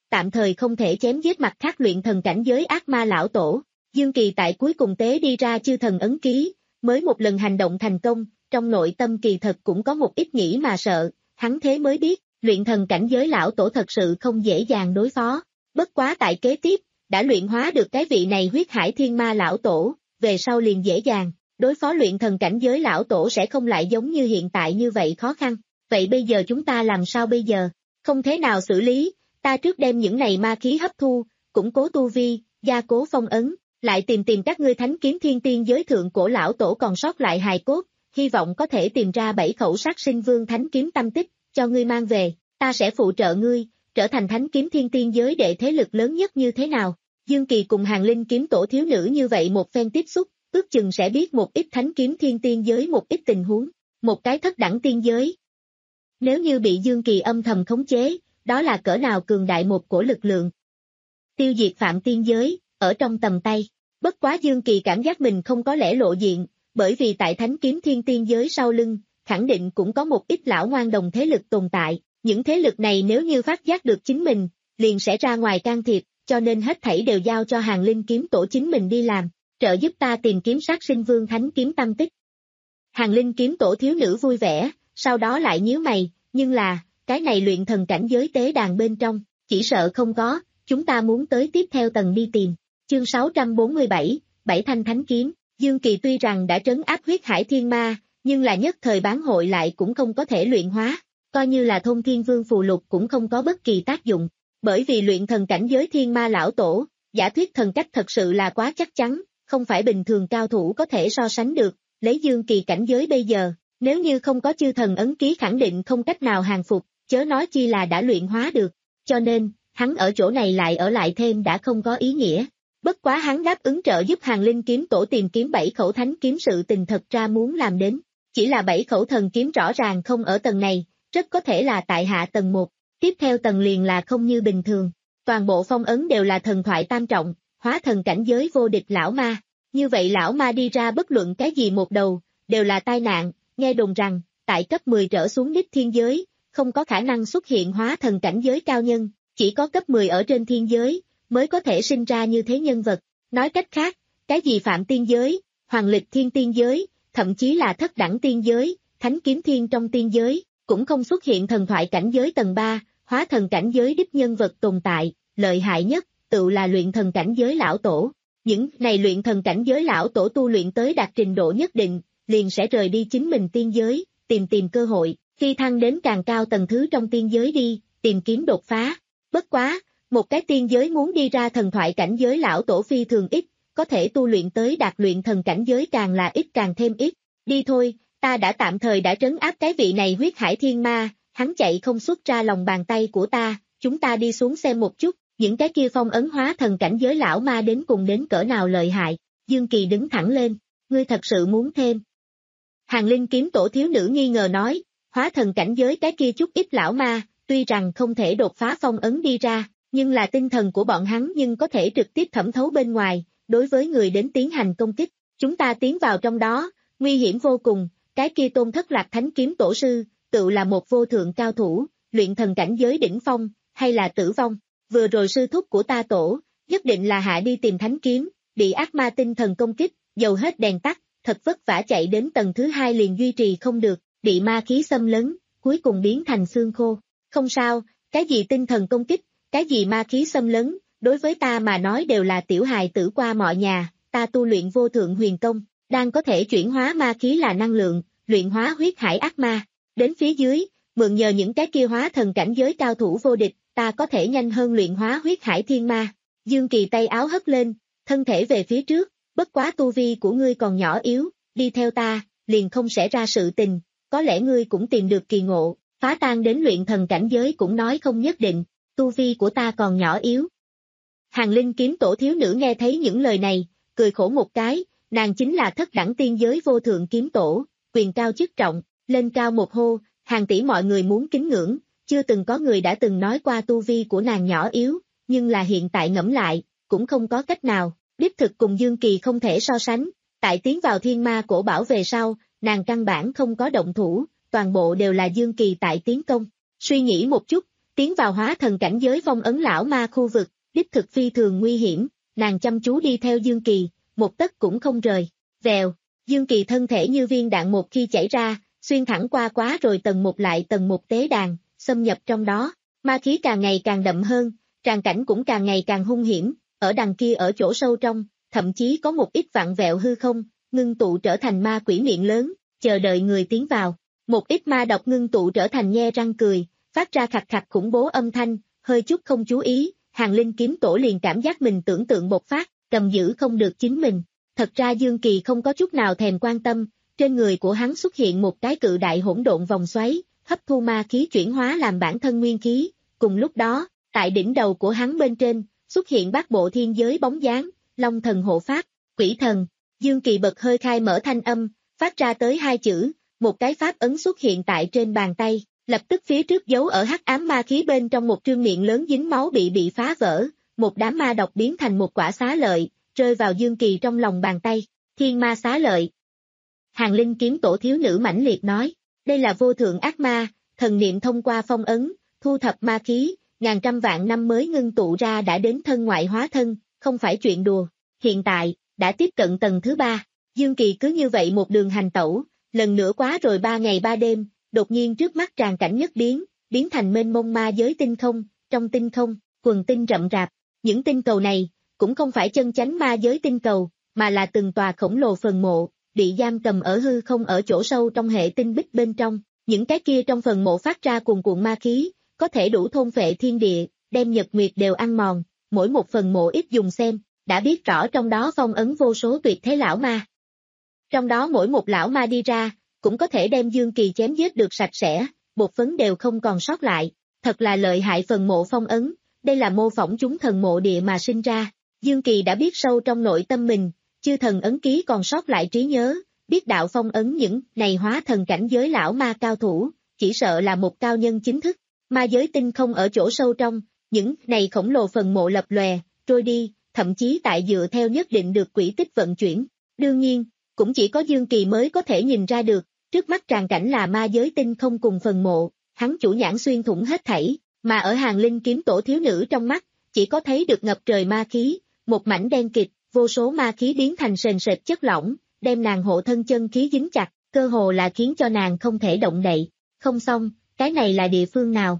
tạm thời không thể chém giết mặt khác luyện thần cảnh giới ác ma lão tổ. Dương Kỳ tại cuối cùng tế đi ra chư thần ấn ký, mới một lần hành động thành công, trong nội tâm kỳ thật cũng có một ít nghĩ mà sợ, hắn thế mới biết, luyện thần cảnh giới lão tổ thật sự không dễ dàng đối phó. Bất quá tại kế tiếp, đã luyện hóa được cái vị này huyết hải thiên ma lão tổ, về sau liền dễ dàng, đối phó luyện thần cảnh giới lão tổ sẽ không lại giống như hiện tại như vậy khó khăn. Vậy bây giờ chúng ta làm sao bây giờ? Không thế nào xử lý, ta trước đem những này ma khí hấp thu, củng cố tu vi, gia cố phong ấn, lại tìm tìm các ngươi thánh kiếm thiên tiên giới thượng cổ lão tổ còn sót lại hài cốt, hy vọng có thể tìm ra bảy khẩu sát sinh vương thánh kiếm tâm tích, cho ngươi mang về, ta sẽ phụ trợ ngươi, trở thành thánh kiếm thiên tiên giới đệ thế lực lớn nhất như thế nào. Dương Kỳ cùng Hàng Linh kiếm tổ thiếu nữ như vậy một phen tiếp xúc, ước chừng sẽ biết một ít thánh kiếm thiên tiên giới một ít tình huống, một cái thất đẳng tiên giới. Nếu như bị Dương Kỳ âm thầm khống chế, đó là cỡ nào cường đại một cổ lực lượng. Tiêu diệt phạm tiên giới, ở trong tầm tay. Bất quá Dương Kỳ cảm giác mình không có lẽ lộ diện, bởi vì tại thánh kiếm thiên tiên giới sau lưng, khẳng định cũng có một ít lão ngoan đồng thế lực tồn tại. Những thế lực này nếu như phát giác được chính mình, liền sẽ ra ngoài can thiệp, cho nên hết thảy đều giao cho Hàng Linh kiếm tổ chính mình đi làm, trợ giúp ta tìm kiếm sát sinh vương thánh kiếm tâm tích. Hàng Linh kiếm tổ thiếu nữ vui vẻ, sau đó lại nhíu mày, nhưng là, cái này luyện thần cảnh giới tế đàn bên trong, chỉ sợ không có, chúng ta muốn tới tiếp theo tầng đi tìm. Chương sáu trăm bốn mươi bảy, Bảy thanh thánh kiếm, Dương Kỳ tuy rằng đã trấn áp huyết hải thiên ma, nhưng là nhất thời bán hội lại cũng không có thể luyện hóa, coi như là thôn thiên vương phù lục cũng không có bất kỳ tác dụng, bởi vì luyện thần cảnh giới thiên ma lão tổ, giả thuyết thần cách thật sự là quá chắc chắn, không phải bình thường cao thủ có thể so sánh được, lấy Dương Kỳ cảnh giới bây giờ, nếu như không có chư thần ấn ký khẳng định không cách nào hàng phục, chớ nói chi là đã luyện hóa được, cho nên, hắn ở chỗ này lại ở lại thêm đã không có ý nghĩa. Bất quá hắn đáp ứng trợ giúp Hàng Linh kiếm tổ tìm kiếm bảy khẩu thánh kiếm sự tình thật ra muốn làm đến, chỉ là bảy khẩu thần kiếm rõ ràng không ở tầng này, rất có thể là tại hạ tầng một, tiếp theo tầng liền là không như bình thường, toàn bộ phong ấn đều là thần thoại tam trọng, hóa thần cảnh giới vô địch lão ma, như vậy lão ma đi ra bất luận cái gì một đầu, đều là tai nạn, nghe đồn rằng, tại cấp mười trở xuống đích thiên giới, không có khả năng xuất hiện hóa thần cảnh giới cao nhân, chỉ có cấp mười ở trên thiên giới, mới có thể sinh ra như thế nhân vật. Nói cách khác, cái gì phạm tiên giới, hoàng lịch thiên tiên giới, thậm chí là thất đẳng tiên giới, thánh kiếm thiên trong tiên giới, cũng không xuất hiện thần thoại cảnh giới tầng ba, hóa thần cảnh giới đích nhân vật tồn tại, lợi hại nhất, tự là luyện thần cảnh giới lão tổ. Những này luyện thần cảnh giới lão tổ tu luyện tới đạt trình độ nhất định, liền sẽ rời đi chính mình tiên giới, tìm tìm cơ hội, phi thăng đến càng cao tầng thứ trong tiên giới đi, tìm kiếm đột phá. Bất quá, một cái tiên giới muốn đi ra thần thoại cảnh giới lão tổ phi thường ít, có thể tu luyện tới đạt luyện thần cảnh giới càng là ít càng thêm ít. Đi thôi, ta đã tạm thời đã trấn áp cái vị này huyết hải thiên ma, hắn chạy không xuất ra lòng bàn tay của ta, chúng ta đi xuống xem một chút, những cái kia phong ấn hóa thần cảnh giới lão ma đến cùng đến cỡ nào lợi hại. Dương Kỳ đứng thẳng lên, ngươi thật sự muốn thêm. Hàng Linh kiếm tổ thiếu nữ nghi ngờ nói, hóa thần cảnh giới cái kia chút ít lão ma, tuy rằng không thể đột phá phong ấn đi ra, nhưng là tinh thần của bọn hắn nhưng có thể trực tiếp thẩm thấu bên ngoài, đối với người đến tiến hành công kích, chúng ta tiến vào trong đó, nguy hiểm vô cùng, cái kia tôn thất lạc thánh kiếm tổ sư, tự là một vô thượng cao thủ, luyện thần cảnh giới đỉnh phong, hay là tử vong, vừa rồi sư thúc của ta tổ, nhất định là hạ đi tìm thánh kiếm, bị ác ma tinh thần công kích, dầu hết đèn tắt, thật vất vả chạy đến tầng thứ hai liền duy trì không được, bị ma khí xâm lấn, cuối cùng biến thành xương khô, không sao, cái gì tinh thần công kích, cái gì ma khí xâm lấn, đối với ta mà nói đều là tiểu hài tử qua mọi nhà, ta tu luyện vô thượng huyền công, đang có thể chuyển hóa ma khí là năng lượng, luyện hóa huyết hải ác ma, đến phía dưới, mượn nhờ những cái kia hóa thần cảnh giới cao thủ vô địch, ta có thể nhanh hơn luyện hóa huyết hải thiên ma. Dương Kỳ tay áo hất lên, thân thể về phía trước, bất quá tu vi của ngươi còn nhỏ yếu, đi theo ta, liền không sẽ ra sự tình, có lẽ ngươi cũng tìm được kỳ ngộ, phá tan đến luyện thần cảnh giới cũng nói không nhất định, tu vi của ta còn nhỏ yếu. Hàng Linh kiếm tổ thiếu nữ nghe thấy những lời này, cười khổ một cái, nàng chính là thất đẳng tiên giới vô thượng kiếm tổ, quyền cao chức trọng, lên cao một hô, hàng tỷ mọi người muốn kính ngưỡng, chưa từng có người đã từng nói qua tu vi của nàng nhỏ yếu, nhưng là hiện tại ngẫm lại, cũng không có cách nào, đích thực cùng Dương Kỳ không thể so sánh, tại tiến vào thiên ma cổ bảo về sau, nàng căn bản không có động thủ, toàn bộ đều là Dương Kỳ tại tiến công, suy nghĩ một chút, tiến vào hóa thần cảnh giới phong ấn lão ma khu vực, đích thực phi thường nguy hiểm, nàng chăm chú đi theo Dương Kỳ, một tấc cũng không rời. Vèo, Dương Kỳ thân thể như viên đạn một khi chảy ra, xuyên thẳng qua quá rồi tầng một lại tầng một tế đàn, xâm nhập trong đó, ma khí càng ngày càng đậm hơn, tràng cảnh cũng càng ngày càng hung hiểm, ở đằng kia ở chỗ sâu trong, thậm chí có một ít vặn vẹo hư không, ngưng tụ trở thành ma quỷ miệng lớn, chờ đợi người tiến vào. Một ít ma độc ngưng tụ trở thành nhe răng cười, phát ra khặt khặt khủng bố âm thanh, hơi chút không chú ý, Hàng Linh kiếm tổ liền cảm giác mình tưởng tượng bộc phát, cầm giữ không được chính mình. Thật ra Dương Kỳ không có chút nào thèm quan tâm, trên người của hắn xuất hiện một cái cự đại hỗn độn vòng xoáy, hấp thu ma khí chuyển hóa làm bản thân nguyên khí, cùng lúc đó, tại đỉnh đầu của hắn bên trên, xuất hiện bát bộ thiên giới bóng dáng, Long thần hộ pháp, quỷ thần. Dương Kỳ bật hơi khai mở thanh âm, phát ra tới hai chữ, một cái pháp ấn xuất hiện tại trên bàn tay, lập tức phía trước giấu ở hắc ám ma khí bên trong một trương miệng lớn dính máu bị bị phá vỡ, một đám ma độc biến thành một quả xá lợi, rơi vào Dương Kỳ trong lòng bàn tay, thiên ma xá lợi. Hàng Linh kiếm tổ thiếu nữ mãnh liệt nói, đây là vô thượng ác ma, thần niệm thông qua phong ấn, thu thập ma khí, ngàn trăm vạn năm mới ngưng tụ ra đã đến thân ngoại hóa thân, không phải chuyện đùa, hiện tại, đã tiếp cận tầng thứ ba, Dương Kỳ cứ như vậy một đường hành tẩu, lần nữa quá rồi ba ngày ba đêm, đột nhiên trước mắt tràng cảnh nhất biến, biến thành mênh mông ma giới tinh không, trong tinh không, quần tinh rậm rạp, những tinh cầu này, cũng không phải chân chánh ma giới tinh cầu, mà là từng tòa khổng lồ phần mộ, bị giam cầm ở hư không ở chỗ sâu trong hệ tinh bích bên trong, những cái kia trong phần mộ phát ra cuồn cuộn ma khí, có thể đủ thôn phệ thiên địa, đem nhật nguyệt đều ăn mòn, mỗi một phần mộ ít dùng xem, đã biết rõ trong đó phong ấn vô số tuyệt thế lão ma. Trong đó mỗi một lão ma đi ra, cũng có thể đem Dương Kỳ chém giết được sạch sẽ, bột phấn đều không còn sót lại, thật là lợi hại phần mộ phong ấn, đây là mô phỏng chúng thần mộ địa mà sinh ra. Dương Kỳ đã biết sâu trong nội tâm mình, chư thần ấn ký còn sót lại trí nhớ, biết đạo phong ấn những này hóa thần cảnh giới lão ma cao thủ, chỉ sợ là một cao nhân chính thức, ma giới tinh không ở chỗ sâu trong, những này khổng lồ phần mộ lập lòe, trôi đi, thậm chí tại dựa theo nhất định được quỹ tích vận chuyển. Đương nhiên, cũng chỉ có Dương Kỳ mới có thể nhìn ra được, trước mắt tràng cảnh là ma giới tinh không cùng phần mộ, hắn chủ nhãn xuyên thủng hết thảy, mà ở Hàng Linh kiếm tổ thiếu nữ trong mắt, chỉ có thấy được ngập trời ma khí, một mảnh đen kịt, vô số ma khí biến thành sền sệt chất lỏng, đem nàng hộ thân chân khí dính chặt, cơ hồ là khiến cho nàng không thể động đậy. Không xong, cái này là địa phương nào?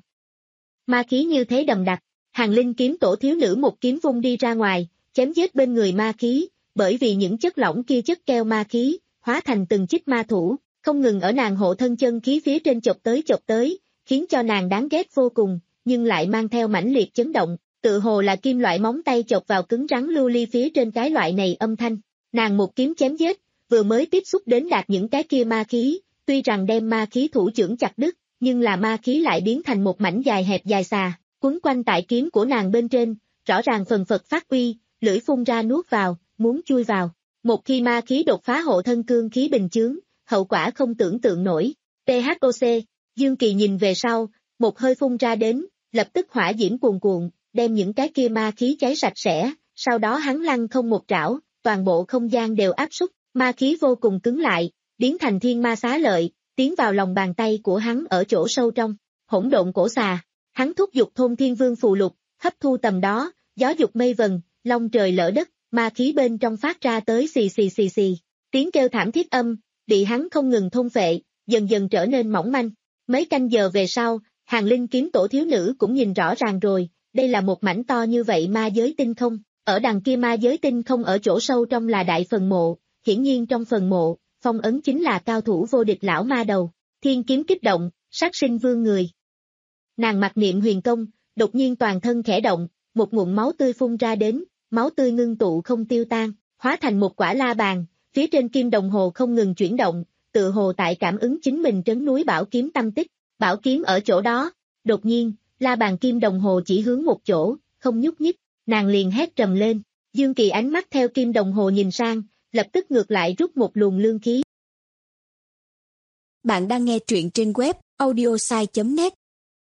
Ma khí như thế đầm đặc, Hàng Linh kiếm tổ thiếu nữ một kiếm vung đi ra ngoài, chém giết bên người ma khí, bởi vì những chất lỏng kia chất keo ma khí, hóa thành từng chích ma thủ, không ngừng ở nàng hộ thân chân khí phía trên chộp tới chộp tới, khiến cho nàng đáng ghét vô cùng, nhưng lại mang theo mãnh liệt chấn động, tự hồ là kim loại móng tay chộp vào cứng rắn lưu ly phía trên cái loại này âm thanh. Nàng một kiếm chém giết, vừa mới tiếp xúc đến đạt những cái kia ma khí, tuy rằng đem ma khí thủ trưởng chặt đứt, nhưng là ma khí lại biến thành một mảnh dài hẹp dài xà, quấn quanh tại kiếm của nàng bên trên, rõ ràng phần phật phát uy, lưỡi phun ra nuốt vào, muốn chui vào. Một khi ma khí đột phá hộ thân cương khí bình chướng, hậu quả không tưởng tượng nổi. tê hát o xê, Dương Kỳ nhìn về sau, một hơi phun ra đến, lập tức hỏa diễm cuồn cuộn, đem những cái kia ma khí cháy sạch sẽ, sau đó hắn lăn không một trảo, toàn bộ không gian đều áp súc, ma khí vô cùng cứng lại, biến thành thiên ma xá lợi, tiến vào lòng bàn tay của hắn ở chỗ sâu trong, hỗn độn cổ xà, hắn thúc giục thôn thiên vương phù lục, hấp thu tầm đó, gió dục mây vần, long trời lỡ đất, ma khí bên trong phát ra tới xì xì xì xì, tiếng kêu thảm thiết âm, bị hắn không ngừng thôn phệ, dần dần trở nên mỏng manh. Mấy canh giờ về sau, Hàng Linh kiếm tổ thiếu nữ cũng nhìn rõ ràng rồi, đây là một mảnh to như vậy ma giới tinh không, ở đằng kia ma giới tinh không ở chỗ sâu trong là đại phần mộ, hiển nhiên trong phần mộ, phong ấn chính là cao thủ vô địch lão ma đầu, thiên kiếm kích động, sát sinh vương người. Nàng mặc niệm huyền công, đột nhiên toàn thân khẽ động, một nguồn máu tươi phun ra đến, máu tươi ngưng tụ không tiêu tan, hóa thành một quả la bàn, phía trên kim đồng hồ không ngừng chuyển động, tự hồ tại cảm ứng chính mình trấn núi bảo kiếm tâm tích, bảo kiếm ở chỗ đó, đột nhiên, la bàn kim đồng hồ chỉ hướng một chỗ, không nhúc nhích, nàng liền hét trầm lên, Dương Kỳ ánh mắt theo kim đồng hồ nhìn sang, lập tức ngược lại rút một luồng lương khí. Bạn đang nghe truyện trên web audiosai chấm net.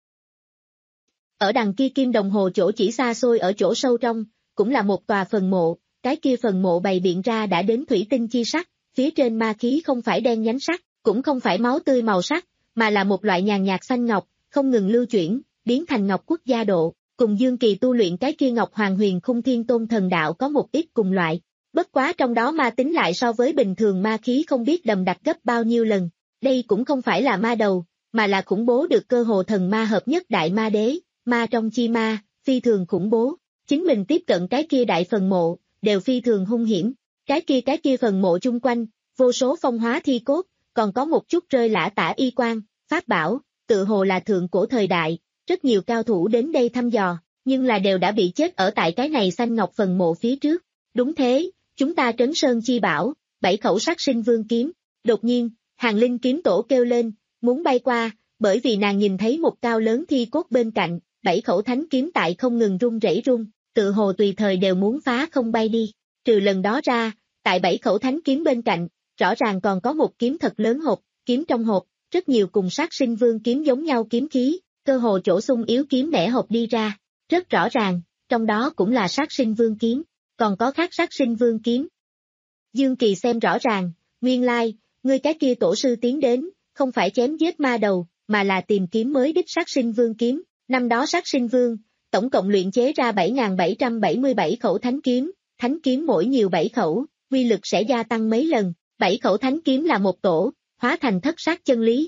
Ở đằng kia kim đồng hồ chỗ chỉ xa xôi ở chỗ sâu trong, cũng là một tòa phần mộ, cái kia phần mộ bày biện ra đã đến thủy tinh chi sắc, phía trên ma khí không phải đen nhánh sắc, cũng không phải máu tươi màu sắc, mà là một loại nhàn nhạt xanh ngọc, không ngừng lưu chuyển, biến thành Ngọc Quốc gia độ, cùng Dương Kỳ tu luyện cái kia Ngọc Hoàng Huyền Khung Thiên Tôn thần đạo có một ít cùng loại. Bất quá trong đó ma tính lại so với bình thường ma khí không biết đậm đặc gấp bao nhiêu lần. Đây cũng không phải là ma đầu, mà là khủng bố được cơ hồ thần ma hợp nhất đại ma đế, ma trong chi ma, phi thường khủng bố. Chính mình tiếp cận cái kia đại phần mộ, đều phi thường hung hiểm. Cái kia cái kia phần mộ chung quanh, vô số phong hóa thi cốt, còn có một chút rơi lả tả y quan, pháp bảo, tự hồ là thượng cổ thời đại, rất nhiều cao thủ đến đây thăm dò, nhưng là đều đã bị chết ở tại cái này xanh ngọc phần mộ phía trước. Đúng thế, chúng ta trấn sơn chi bảo, bảy khẩu sát sinh vương kiếm. Đột nhiên, Hàng Linh kiếm tổ kêu lên, muốn bay qua, bởi vì nàng nhìn thấy một cao lớn thi cốt bên cạnh, bảy khẩu thánh kiếm tại không ngừng rung rẩy rung, tự hồ tùy thời đều muốn phá không bay đi. Trừ lần đó ra, tại bảy khẩu thánh kiếm bên cạnh, rõ ràng còn có một kiếm thật lớn hộp, kiếm trong hộp, rất nhiều cùng sát sinh vương kiếm giống nhau kiếm khí, cơ hồ chỗ xung yếu kiếm bẻ hộp đi ra, rất rõ ràng, trong đó cũng là sát sinh vương kiếm, còn có khác sát sinh vương kiếm. Dương Kỳ xem rõ ràng, nguyên lai, ngươi cái kia tổ sư tiến đến, không phải chém giết ma đầu, mà là tìm kiếm mới đích sát sinh vương kiếm, năm đó sát sinh vương, tổng cộng luyện chế ra bảy nghìn bảy trăm bảy mươi bảy khẩu thánh kiếm, thánh kiếm mỗi nhiều bảy khẩu, uy lực sẽ gia tăng mấy lần, bảy khẩu thánh kiếm là một tổ, hóa thành thất sát chân lý.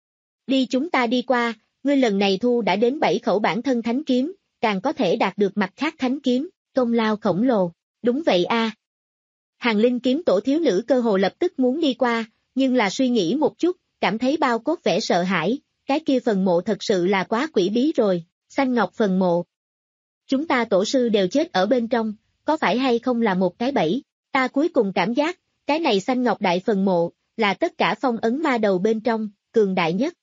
Đi chúng ta đi qua, ngươi lần này thu đã đến bảy khẩu bản thân thánh kiếm, càng có thể đạt được mặt khác thánh kiếm, công lao khổng lồ, đúng vậy a. À. Hàng Linh kiếm tổ thiếu nữ cơ hồ lập tức muốn đi qua, nhưng là suy nghĩ một chút, cảm thấy bao cốt vẻ sợ hãi, cái kia phần mộ thật sự là quá quỷ bí rồi, xanh ngọc phần mộ. Chúng ta tổ sư đều chết ở bên trong, có phải hay không là một cái bẫy, ta cuối cùng cảm giác, cái này xanh ngọc đại phần mộ, là tất cả phong ấn ma đầu bên trong, cường đại nhất.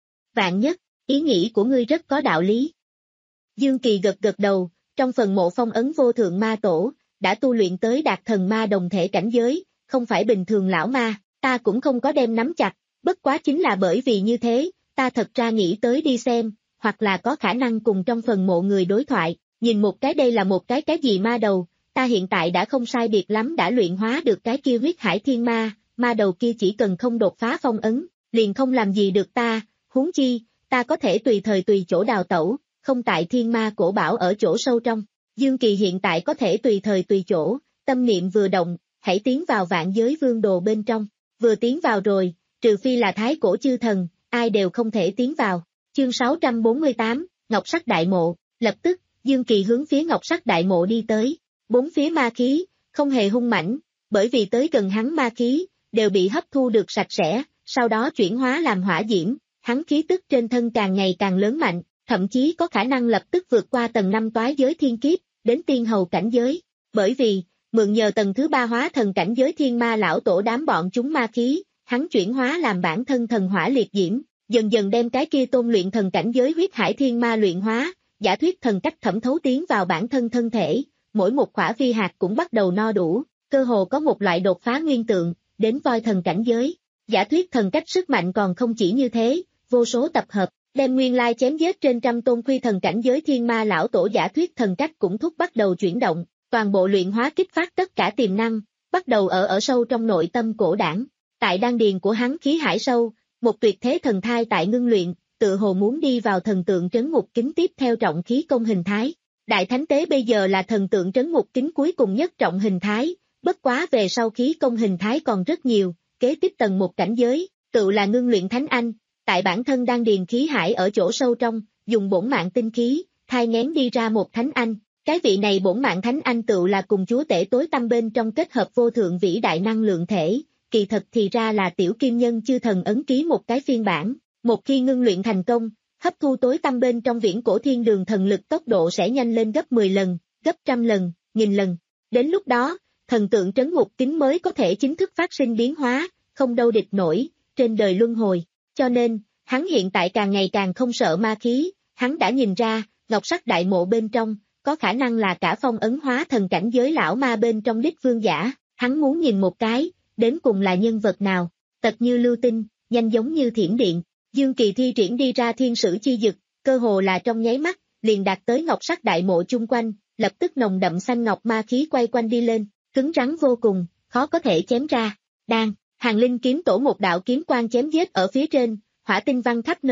Vạn nhất, ý nghĩ của ngươi rất có đạo lý. Dương Kỳ gật gật đầu, trong phần mộ phong ấn vô thượng ma tổ, đã tu luyện tới đạt thần ma đồng thể cảnh giới, không phải bình thường lão ma, ta cũng không có đem nắm chặt, bất quá chính là bởi vì như thế, ta thật ra nghĩ tới đi xem, hoặc là có khả năng cùng trong phần mộ người đối thoại, nhìn một cái đây là một cái cái gì ma đầu, ta hiện tại đã không sai biệt lắm đã luyện hóa được cái kia huyết hải thiên ma, ma đầu kia chỉ cần không đột phá phong ấn, liền không làm gì được ta, huống chi, ta có thể tùy thời tùy chỗ đào tẩu, không tại thiên ma cổ bảo ở chỗ sâu trong. Dương Kỳ hiện tại có thể tùy thời tùy chỗ, tâm niệm vừa động, hãy tiến vào vạn giới vương đồ bên trong, vừa tiến vào rồi, trừ phi là thái cổ chư thần, ai đều không thể tiến vào. Chương sáu trăm bốn mươi tám, Ngọc Sắc Đại Mộ, lập tức, Dương Kỳ hướng phía Ngọc Sắc Đại Mộ đi tới, bốn phía ma khí, không hề hung mãnh, bởi vì tới gần hắn ma khí, đều bị hấp thu được sạch sẽ, sau đó chuyển hóa làm hỏa diễm, hắn khí tức trên thân càng ngày càng lớn mạnh, thậm chí có khả năng lập tức vượt qua tầng năm toái giới thiên kiếp, đến tiên hầu cảnh giới, bởi vì, mượn nhờ tầng thứ ba hóa thần cảnh giới thiên ma lão tổ đám bọn chúng ma khí, hắn chuyển hóa làm bản thân thần hỏa liệt diễm, dần dần đem cái kia tôn luyện thần cảnh giới huyết hải thiên ma luyện hóa, giả thuyết thần cách thẩm thấu tiến vào bản thân thân thể, mỗi một khỏa phi hạt cũng bắt đầu no đủ, cơ hồ có một loại đột phá nguyên tượng, đến voi thần cảnh giới. Giả thuyết thần cách sức mạnh còn không chỉ như thế, vô số tập hợp, đem nguyên lai chém giết trên trăm tôn khuy thần cảnh giới thiên ma lão tổ giả thuyết thần cách cũng thúc bắt đầu chuyển động, toàn bộ luyện hóa kích phát tất cả tiềm năng, bắt đầu ở ở sâu trong nội tâm cổ đảng. Tại đan điền của hắn khí hải sâu, một tuyệt thế thần thai tại ngưng luyện, tự hồ muốn đi vào thần tượng trấn ngục kính tiếp theo trọng khí công hình thái. Đại thánh tế bây giờ là thần tượng trấn ngục kính cuối cùng nhất trọng hình thái, bất quá về sau khí công hình thái còn rất nhiều, kế tiếp tầng một cảnh giới, tự là ngưng luyện thánh anh, tại bản thân đan điền khí hải ở chỗ sâu trong, dùng bổn mạng tinh khí, thai nghén đi ra một thánh anh. Cái vị này bổn mạng thánh anh tự là cùng chúa tể tối tâm bên trong kết hợp vô thượng vĩ đại năng lượng thể, kỳ thật thì ra là tiểu kim nhân chư thần ấn ký một cái phiên bản, một khi ngưng luyện thành công, hấp thu tối tâm bên trong viễn cổ thiên đường thần lực tốc độ sẽ nhanh lên gấp mười lần, gấp trăm lần, nghìn lần. Đến lúc đó, thần tượng trấn ngục kính mới có thể chính thức phát sinh biến hóa, không đâu địch nổi, trên đời luân hồi. Cho nên, hắn hiện tại càng ngày càng không sợ ma khí, hắn đã nhìn ra, Ngọc Sắc Đại Mộ bên trong, có khả năng là cả phong ấn hóa thần cảnh giới lão ma bên trong đích vương giả, hắn muốn nhìn một cái, đến cùng là nhân vật nào, tật như lưu tinh, nhanh giống như thiểm điện. Dương Kỳ thi triển đi ra thiên sử chi dực, cơ hồ là trong nháy mắt, liền đạt tới Ngọc Sắc Đại Mộ chung quanh, lập tức nồng đậm xanh ngọc ma khí quay quanh đi lên, cứng rắn vô cùng, khó có thể chém ra. Đang, Hàng Linh kiếm tổ một đạo kiếm quang chém giết ở phía trên, hỏa tinh văng khắp nơi,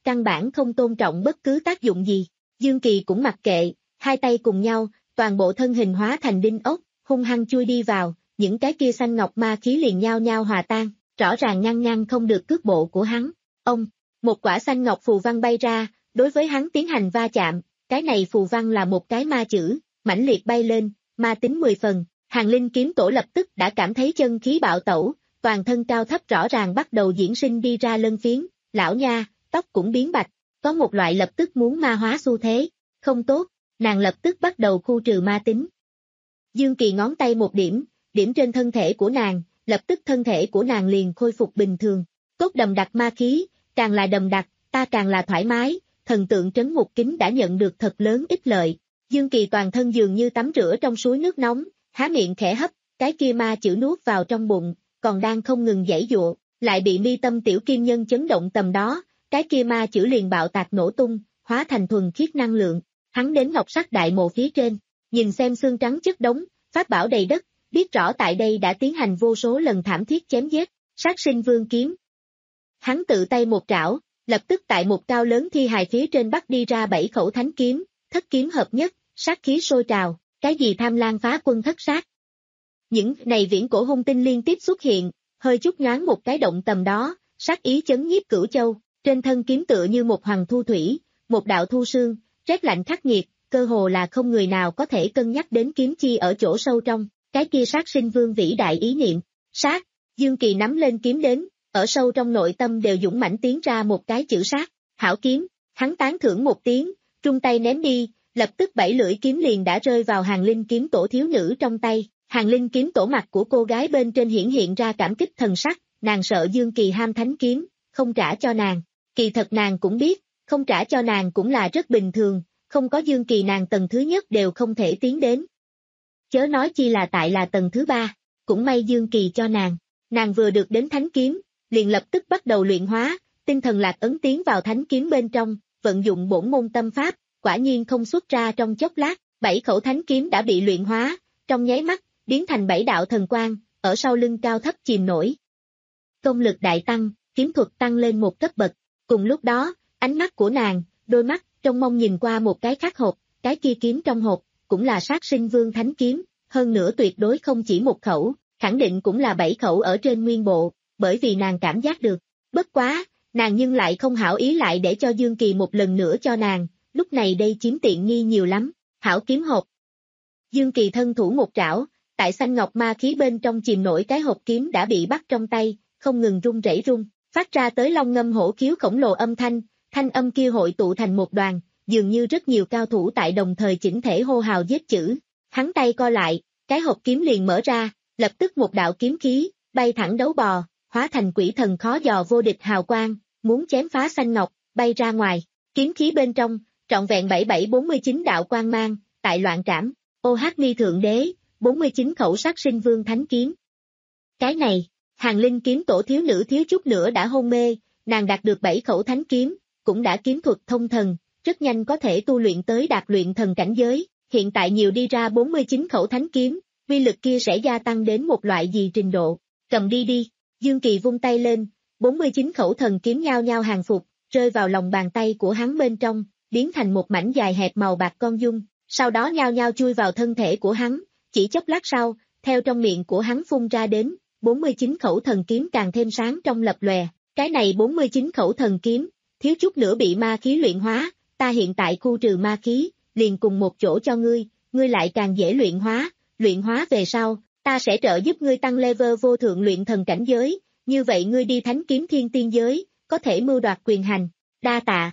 căn bản không tôn trọng bất cứ tác dụng gì. Dương Kỳ cũng mặc kệ, hai tay cùng nhau, toàn bộ thân hình hóa thành đinh ốc, hung hăng chui đi vào, những cái kia xanh ngọc ma khí liền nhao nhao hòa tan, rõ ràng ngăn ngăn không được cước bộ của hắn. Ông, một quả xanh ngọc phù văn bay ra, đối với hắn tiến hành va chạm, cái này phù văn là một cái ma chữ, mãnh liệt bay lên, ma tính mười phần, Hàng Linh kiếm tổ lập tức đã cảm thấy chân khí bạo tẩu, toàn thân cao thấp rõ ràng bắt đầu diễn sinh đi ra lân phiến, lão nha, tóc cũng biến bạch, có một loại lập tức muốn ma hóa xu thế, không tốt, nàng lập tức bắt đầu khu trừ ma tính. Dương Kỳ ngón tay một điểm, điểm trên thân thể của nàng, lập tức thân thể của nàng liền khôi phục bình thường, cốt đầm đặc ma khí, càng là đầm đặc, ta càng là thoải mái, thần tượng trấn ngục kính đã nhận được thật lớn ích lợi. Dương Kỳ toàn thân dường như tắm rửa trong suối nước nóng, há miệng khẽ hấp, cái kia ma chữ nuốt vào trong bụng, còn đang không ngừng giãy giụa, lại bị mi tâm tiểu kim nhân chấn động tầm đó, cái kia ma chữ liền bạo tạc nổ tung, hóa thành thuần khiết năng lượng, hắn đến ngọc sắc đại mộ phía trên, nhìn xem xương trắng chất đống, pháp bảo đầy đất, biết rõ tại đây đã tiến hành vô số lần thảm thiết chém giết, sát sinh vương kiếm. Hắn tự tay một trảo, lập tức tại một cao lớn thi hài phía trên bắt đi ra bảy khẩu thánh kiếm, thất kiếm hợp nhất, sát khí sôi trào, cái gì tham lang phá quân thất sát. Những này viễn cổ hung tinh liên tiếp xuất hiện, hơi chút nhoáng một cái động tầm đó, sát ý chấn nhiếp cửu châu, trên thân kiếm tựa như một hoàng thu thủy, một đạo thu sương, rét lạnh khắc nghiệt, cơ hồ là không người nào có thể cân nhắc đến kiếm chi ở chỗ sâu trong, cái kia sát sinh vương vĩ đại ý niệm, sát, Dương Kỳ nắm lên kiếm đến, ở sâu trong nội tâm đều dũng mãnh tiến ra một cái chữ sát, hảo kiếm, hắn tán thưởng một tiếng, trung tay ném đi, lập tức bảy lưỡi kiếm liền đã rơi vào Hàng Linh kiếm tổ thiếu nữ trong tay, Hàng Linh kiếm tổ mặt của cô gái bên trên hiển hiện ra cảm kích thần sắc, nàng sợ Dương Kỳ ham thánh kiếm, không trả cho nàng, kỳ thật nàng cũng biết, không trả cho nàng cũng là rất bình thường, không có Dương Kỳ nàng tầng thứ nhất đều không thể tiến đến. Chớ nói chi là tại là tầng thứ ba, cũng may Dương Kỳ cho nàng, nàng vừa được đến thánh kiếm, liền lập tức bắt đầu luyện hóa, tinh thần lạc ấn tiến vào thánh kiếm bên trong, vận dụng bổn môn tâm pháp, quả nhiên không xuất ra trong chốc lát, bảy khẩu thánh kiếm đã bị luyện hóa, trong nháy mắt, biến thành bảy đạo thần quang, ở sau lưng cao thấp chìm nổi. Công lực đại tăng, kiếm thuật tăng lên một cấp bậc, cùng lúc đó, ánh mắt của nàng, đôi mắt, trong mong nhìn qua một cái khác hộp, cái kia kiếm trong hộp, cũng là sát sinh vương thánh kiếm, hơn nữa tuyệt đối không chỉ một khẩu, khẳng định cũng là bảy khẩu ở trên nguyên bộ, bởi vì nàng cảm giác được, bất quá, nàng nhưng lại không hảo ý lại để cho Dương Kỳ một lần nữa cho nàng, lúc này đây chiếm tiện nghi nhiều lắm, hảo kiếm hộp. Dương Kỳ thân thủ một trảo, tại xanh ngọc ma khí bên trong chìm nổi cái hộp kiếm đã bị bắt trong tay, không ngừng rung rẩy rung, phát ra tới long ngâm hổ khiếu khổng lồ âm thanh, thanh âm kia hội tụ thành một đoàn, dường như rất nhiều cao thủ tại đồng thời chỉnh thể hô hào giết chữ. Hắn tay co lại, cái hộp kiếm liền mở ra, lập tức một đạo kiếm khí, bay thẳng đấu bò, hóa thành quỷ thần khó dò vô địch hào quang, muốn chém phá xanh ngọc, bay ra ngoài, kiếm khí bên trong, trọn vẹn bảy bảy bốn mươi chín đạo quang mang, tại loạn trảm, ô hát mi thượng đế, bốn mươi chín khẩu sát sinh vương thánh kiếm. Cái này, Hàng Linh kiếm tổ thiếu nữ thiếu chút nữa đã hôn mê, nàng đạt được bảy khẩu thánh kiếm, cũng đã kiếm thuật thông thần, rất nhanh có thể tu luyện tới đạt luyện thần cảnh giới, hiện tại nhiều đi ra bốn mươi chín khẩu thánh kiếm, uy lực kia sẽ gia tăng đến một loại gì trình độ, cầm đi đi, Dương Kỳ vung tay lên, bốn mươi chín khẩu thần kiếm nhao nhao hàng phục, rơi vào lòng bàn tay của hắn bên trong, biến thành một mảnh dài hẹp màu bạc con dung, sau đó nhao nhao chui vào thân thể của hắn, chỉ chốc lát sau, theo trong miệng của hắn phun ra đến, bốn mươi chín khẩu thần kiếm càng thêm sáng trong lập lòe, cái này bốn mươi chín khẩu thần kiếm, thiếu chút nữa bị ma khí luyện hóa, ta hiện tại khu trừ ma khí, liền cùng một chỗ cho ngươi, ngươi lại càng dễ luyện hóa, luyện hóa về sau, ta sẽ trợ giúp ngươi tăng level vô thượng luyện thần cảnh giới, như vậy ngươi đi thánh kiếm thiên tiên giới, có thể mưu đoạt quyền hành, đa tạ.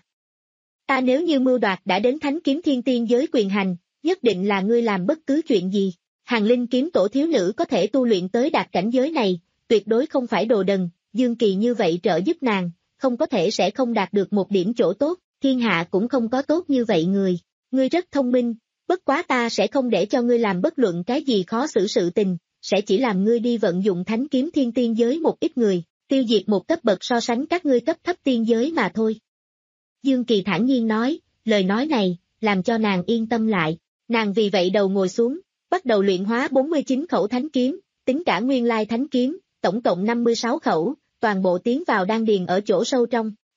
Ta nếu như mưu đoạt đã đến thánh kiếm thiên tiên giới quyền hành, nhất định là ngươi làm bất cứ chuyện gì. Hàng Linh kiếm tổ thiếu nữ có thể tu luyện tới đạt cảnh giới này, tuyệt đối không phải đồ đần, Dương Kỳ như vậy trợ giúp nàng, không có thể sẽ không đạt được một điểm chỗ tốt, thiên hạ cũng không có tốt như vậy người, ngươi rất thông minh, bất quá ta sẽ không để cho ngươi làm bất luận cái gì khó xử sự tình, sẽ chỉ làm ngươi đi vận dụng thánh kiếm thiên tiên giới một ít người, tiêu diệt một cấp bậc so sánh các ngươi cấp thấp tiên giới mà thôi. Dương Kỳ thản nhiên nói, lời nói này, làm cho nàng yên tâm lại, nàng vì vậy đầu ngồi xuống, bắt đầu luyện hóa bốn mươi chín khẩu thánh kiếm, tính cả nguyên lai thánh kiếm, tổng cộng năm mươi sáu khẩu, toàn bộ tiến vào đan điền ở chỗ sâu trong,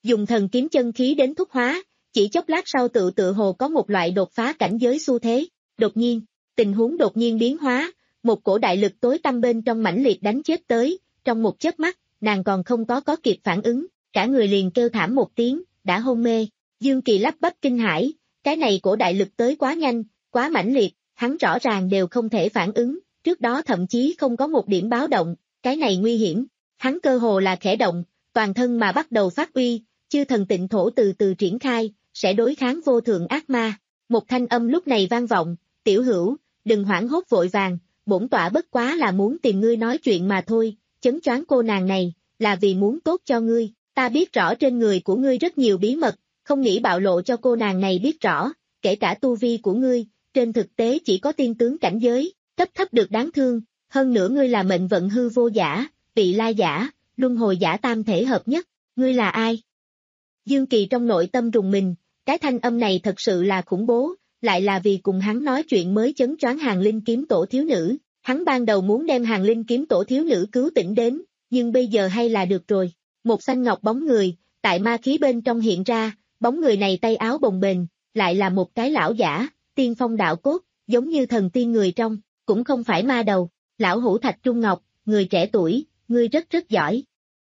dùng thần kiếm chân khí đến thúc hóa, chỉ chốc lát sau tự tự hồ có một loại đột phá cảnh giới xu thế. Đột nhiên, tình huống đột nhiên biến hóa, một cổ đại lực tối tăm bên trong mãnh liệt đánh chết tới, trong một chớp mắt, nàng còn không có có kịp phản ứng, cả người liền kêu thảm một tiếng, đã hôn mê. Dương Kỳ lắp bắp kinh hãi, cái này cổ đại lực tới quá nhanh, quá mãnh liệt, hắn rõ ràng đều không thể phản ứng, trước đó thậm chí không có một điểm báo động, cái này nguy hiểm. Hắn cơ hồ là khẽ động, toàn thân mà bắt đầu phát uy, chư thần tịnh thổ từ từ triển khai, sẽ đối kháng vô thượng ác ma. Một thanh âm lúc này vang vọng, tiểu hữu, đừng hoảng hốt vội vàng, bổn tọa bất quá là muốn tìm ngươi nói chuyện mà thôi, chấn choáng cô nàng này, là vì muốn tốt cho ngươi, ta biết rõ trên người của ngươi rất nhiều bí mật, không nghĩ bạo lộ cho cô nàng này biết rõ, kể cả tu vi của ngươi, trên thực tế chỉ có tiên tướng cảnh giới, cấp thấp được đáng thương, hơn nữa ngươi là mệnh vận hư vô giả, vị lai giả, luân hồi giả tam thể hợp nhất, ngươi là ai? Dương Kỳ trong nội tâm rùng mình, cái thanh âm này thật sự là khủng bố, lại là vì cùng hắn nói chuyện mới chấn choáng Hàng Linh kiếm tổ thiếu nữ, hắn ban đầu muốn đem Hàng Linh kiếm tổ thiếu nữ cứu tỉnh đến, nhưng bây giờ hay là được rồi, một xanh ngọc bóng người, tại ma khí bên trong hiện ra, bóng người này tay áo bồng bềnh, lại là một cái lão giả, tiên phong đạo cốt, giống như thần tiên người trong, cũng không phải ma đầu, lão hữu Thạch Trung Ngọc, người trẻ tuổi, ngươi rất rất giỏi.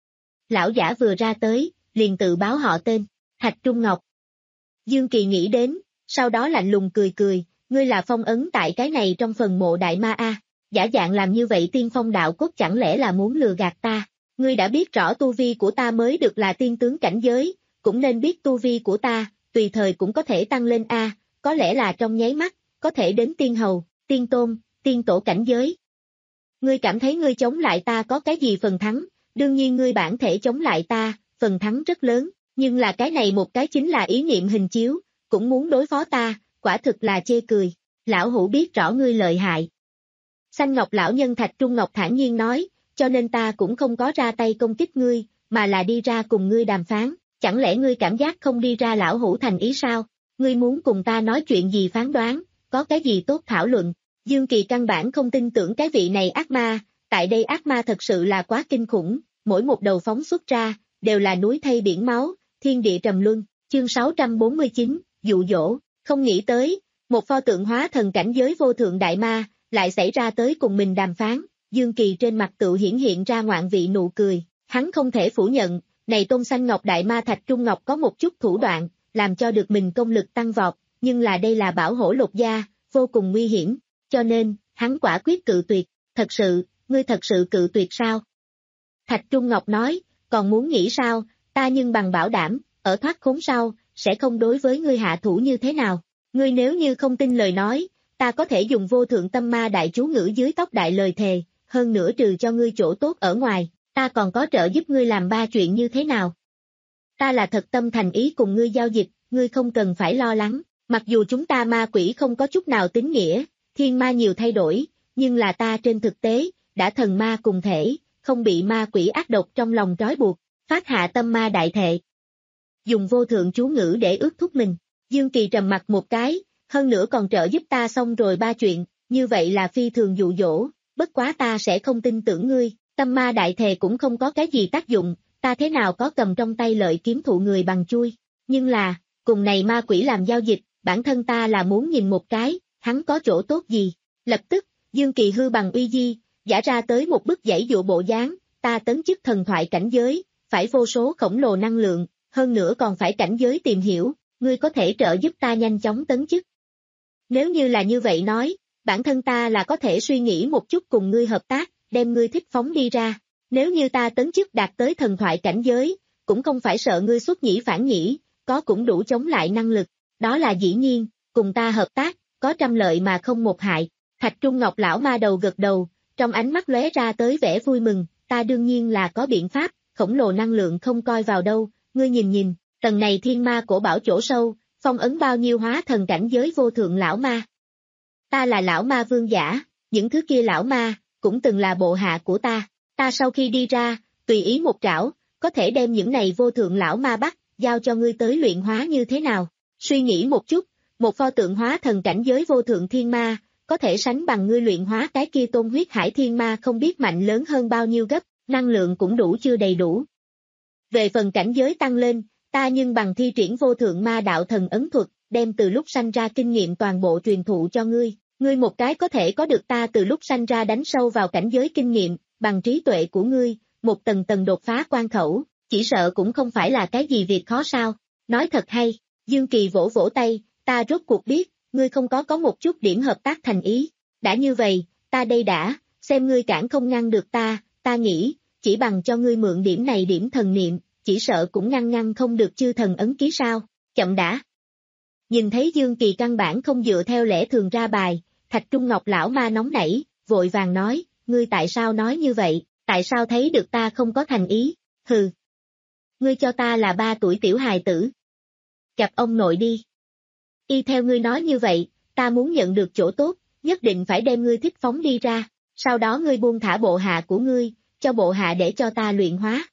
Lão giả vừa ra tới, liền tự báo họ tên, Thạch Trung Ngọc. Dương Kỳ nghĩ đến, sau đó lạnh lùng cười cười, ngươi là phong ấn tại cái này trong phần mộ đại ma a, giả dạng làm như vậy tiên phong đạo cốt chẳng lẽ là muốn lừa gạt ta, ngươi đã biết rõ tu vi của ta mới được là tiên tướng cảnh giới, cũng nên biết tu vi của ta, tùy thời cũng có thể tăng lên a, có lẽ là trong nháy mắt, có thể đến tiên hầu, tiên tôn, tiên tổ cảnh giới. Ngươi cảm thấy ngươi chống lại ta có cái gì phần thắng, đương nhiên ngươi bản thể chống lại ta, phần thắng rất lớn, nhưng là cái này một cái chính là ý niệm hình chiếu, cũng muốn đối phó ta, quả thực là chê cười, lão hữu biết rõ ngươi lợi hại. Xanh Ngọc lão nhân Thạch Trung Ngọc thản nhiên nói, cho nên ta cũng không có ra tay công kích ngươi, mà là đi ra cùng ngươi đàm phán, chẳng lẽ ngươi cảm giác không đi ra lão hữu thành ý sao, ngươi muốn cùng ta nói chuyện gì phán đoán, có cái gì tốt thảo luận. Dương Kỳ căn bản không tin tưởng cái vị này ác ma, tại đây ác ma thật sự là quá kinh khủng, mỗi một đầu phóng xuất ra, đều là núi thây biển máu, thiên địa trầm luân, chương sáu trăm bốn mươi chín, dụ dỗ, không nghĩ tới, một pho tượng hóa thần cảnh giới vô thượng đại ma, lại xảy ra tới cùng mình đàm phán, Dương Kỳ trên mặt tự hiển hiện ra ngoạn vị nụ cười, hắn không thể phủ nhận, này Tôn Xanh Ngọc đại ma Thạch Trung Ngọc có một chút thủ đoạn, làm cho được mình công lực tăng vọt, nhưng là đây là bảo hổ lục gia, vô cùng nguy hiểm, cho nên, hắn quả quyết cự tuyệt, thật sự, ngươi thật sự cự tuyệt sao? Thạch Trung Ngọc nói, còn muốn nghĩ sao, ta nhưng bằng bảo đảm, ở thoát khốn sau, sẽ không đối với ngươi hạ thủ như thế nào, ngươi nếu như không tin lời nói, ta có thể dùng vô thượng tâm ma đại chú ngữ dưới tóc đại lời thề, hơn nữa trừ cho ngươi chỗ tốt ở ngoài, ta còn có trợ giúp ngươi làm ba chuyện như thế nào. Ta là thật tâm thành ý cùng ngươi giao dịch, ngươi không cần phải lo lắng, mặc dù chúng ta ma quỷ không có chút nào tín nghĩa, thiên ma nhiều thay đổi, nhưng là ta trên thực tế, đã thần ma cùng thể, không bị ma quỷ ác độc trong lòng trói buộc, phát hạ tâm ma đại thệ. Dùng vô thượng chú ngữ để ước thúc mình, Dương Kỳ trầm mặt một cái, hơn nữa còn trợ giúp ta xong rồi ba chuyện, như vậy là phi thường dụ dỗ, bất quá ta sẽ không tin tưởng ngươi, tâm ma đại thề cũng không có cái gì tác dụng, ta thế nào có cầm trong tay lợi kiếm thụ người bằng chui, nhưng là, cùng này ma quỷ làm giao dịch, bản thân ta là muốn nhìn một cái, hắn có chỗ tốt gì, lập tức, Dương Kỳ hư bằng uy di, giả ra tới một bức giãy dụ bộ dáng, ta tấn chức thần thoại cảnh giới, phải vô số khổng lồ năng lượng, hơn nữa còn phải cảnh giới tìm hiểu, ngươi có thể trợ giúp ta nhanh chóng tấn chức. Nếu như là như vậy nói, bản thân ta là có thể suy nghĩ một chút cùng ngươi hợp tác, đem ngươi thích phóng đi ra, nếu như ta tấn chức đạt tới thần thoại cảnh giới, cũng không phải sợ ngươi xuất nhĩ phản nhĩ, có cũng đủ chống lại năng lực, đó là dĩ nhiên, cùng ta hợp tác, có trăm lợi mà không một hại. Thạch Trung Ngọc lão ma đầu gật đầu, trong ánh mắt lóe ra tới vẻ vui mừng, ta đương nhiên là có biện pháp, khổng lồ năng lượng không coi vào đâu, ngươi nhìn nhìn, tầng này thiên ma cổ bảo chỗ sâu, phong ấn bao nhiêu hóa thần cảnh giới vô thượng lão ma. Ta là lão ma vương giả, những thứ kia lão ma, cũng từng là bộ hạ của ta, ta sau khi đi ra, tùy ý một trảo, có thể đem những này vô thượng lão ma bắt, giao cho ngươi tới luyện hóa như thế nào, suy nghĩ một chút, một pho tượng hóa thần cảnh giới vô thượng thiên ma, có thể sánh bằng ngươi luyện hóa cái kia tôn huyết hải thiên ma không biết mạnh lớn hơn bao nhiêu gấp, năng lượng cũng đủ chưa đầy đủ. Về phần cảnh giới tăng lên, ta nhưng bằng thi triển vô thượng ma đạo thần ấn thuật, đem từ lúc sanh ra kinh nghiệm toàn bộ truyền thụ cho ngươi, ngươi một cái có thể có được ta từ lúc sanh ra đánh sâu vào cảnh giới kinh nghiệm, bằng trí tuệ của ngươi, một tầng tầng đột phá quan khẩu, chỉ sợ cũng không phải là cái gì việc khó sao, nói thật hay, Dương Kỳ vỗ vỗ tay, ta rốt cuộc biết, ngươi không có có một chút điểm hợp tác thành ý, đã như vậy, ta đây đã, xem ngươi cản không ngăn được ta, ta nghĩ, chỉ bằng cho ngươi mượn điểm này điểm thần niệm, chỉ sợ cũng ngăn ngăn không được chư thần ấn ký sao, chậm đã. Nhìn thấy Dương Kỳ căn bản không dựa theo lẽ thường ra bài, Thạch Trung Ngọc lão ma nóng nảy, vội vàng nói, ngươi tại sao nói như vậy, tại sao thấy được ta không có thành ý, hừ. Ngươi cho ta là ba tuổi tiểu hài tử. Gặp ông nội đi. Y theo ngươi nói như vậy, ta muốn nhận được chỗ tốt, nhất định phải đem ngươi thích phóng đi ra, sau đó ngươi buông thả bộ hạ của ngươi, cho bộ hạ để cho ta luyện hóa.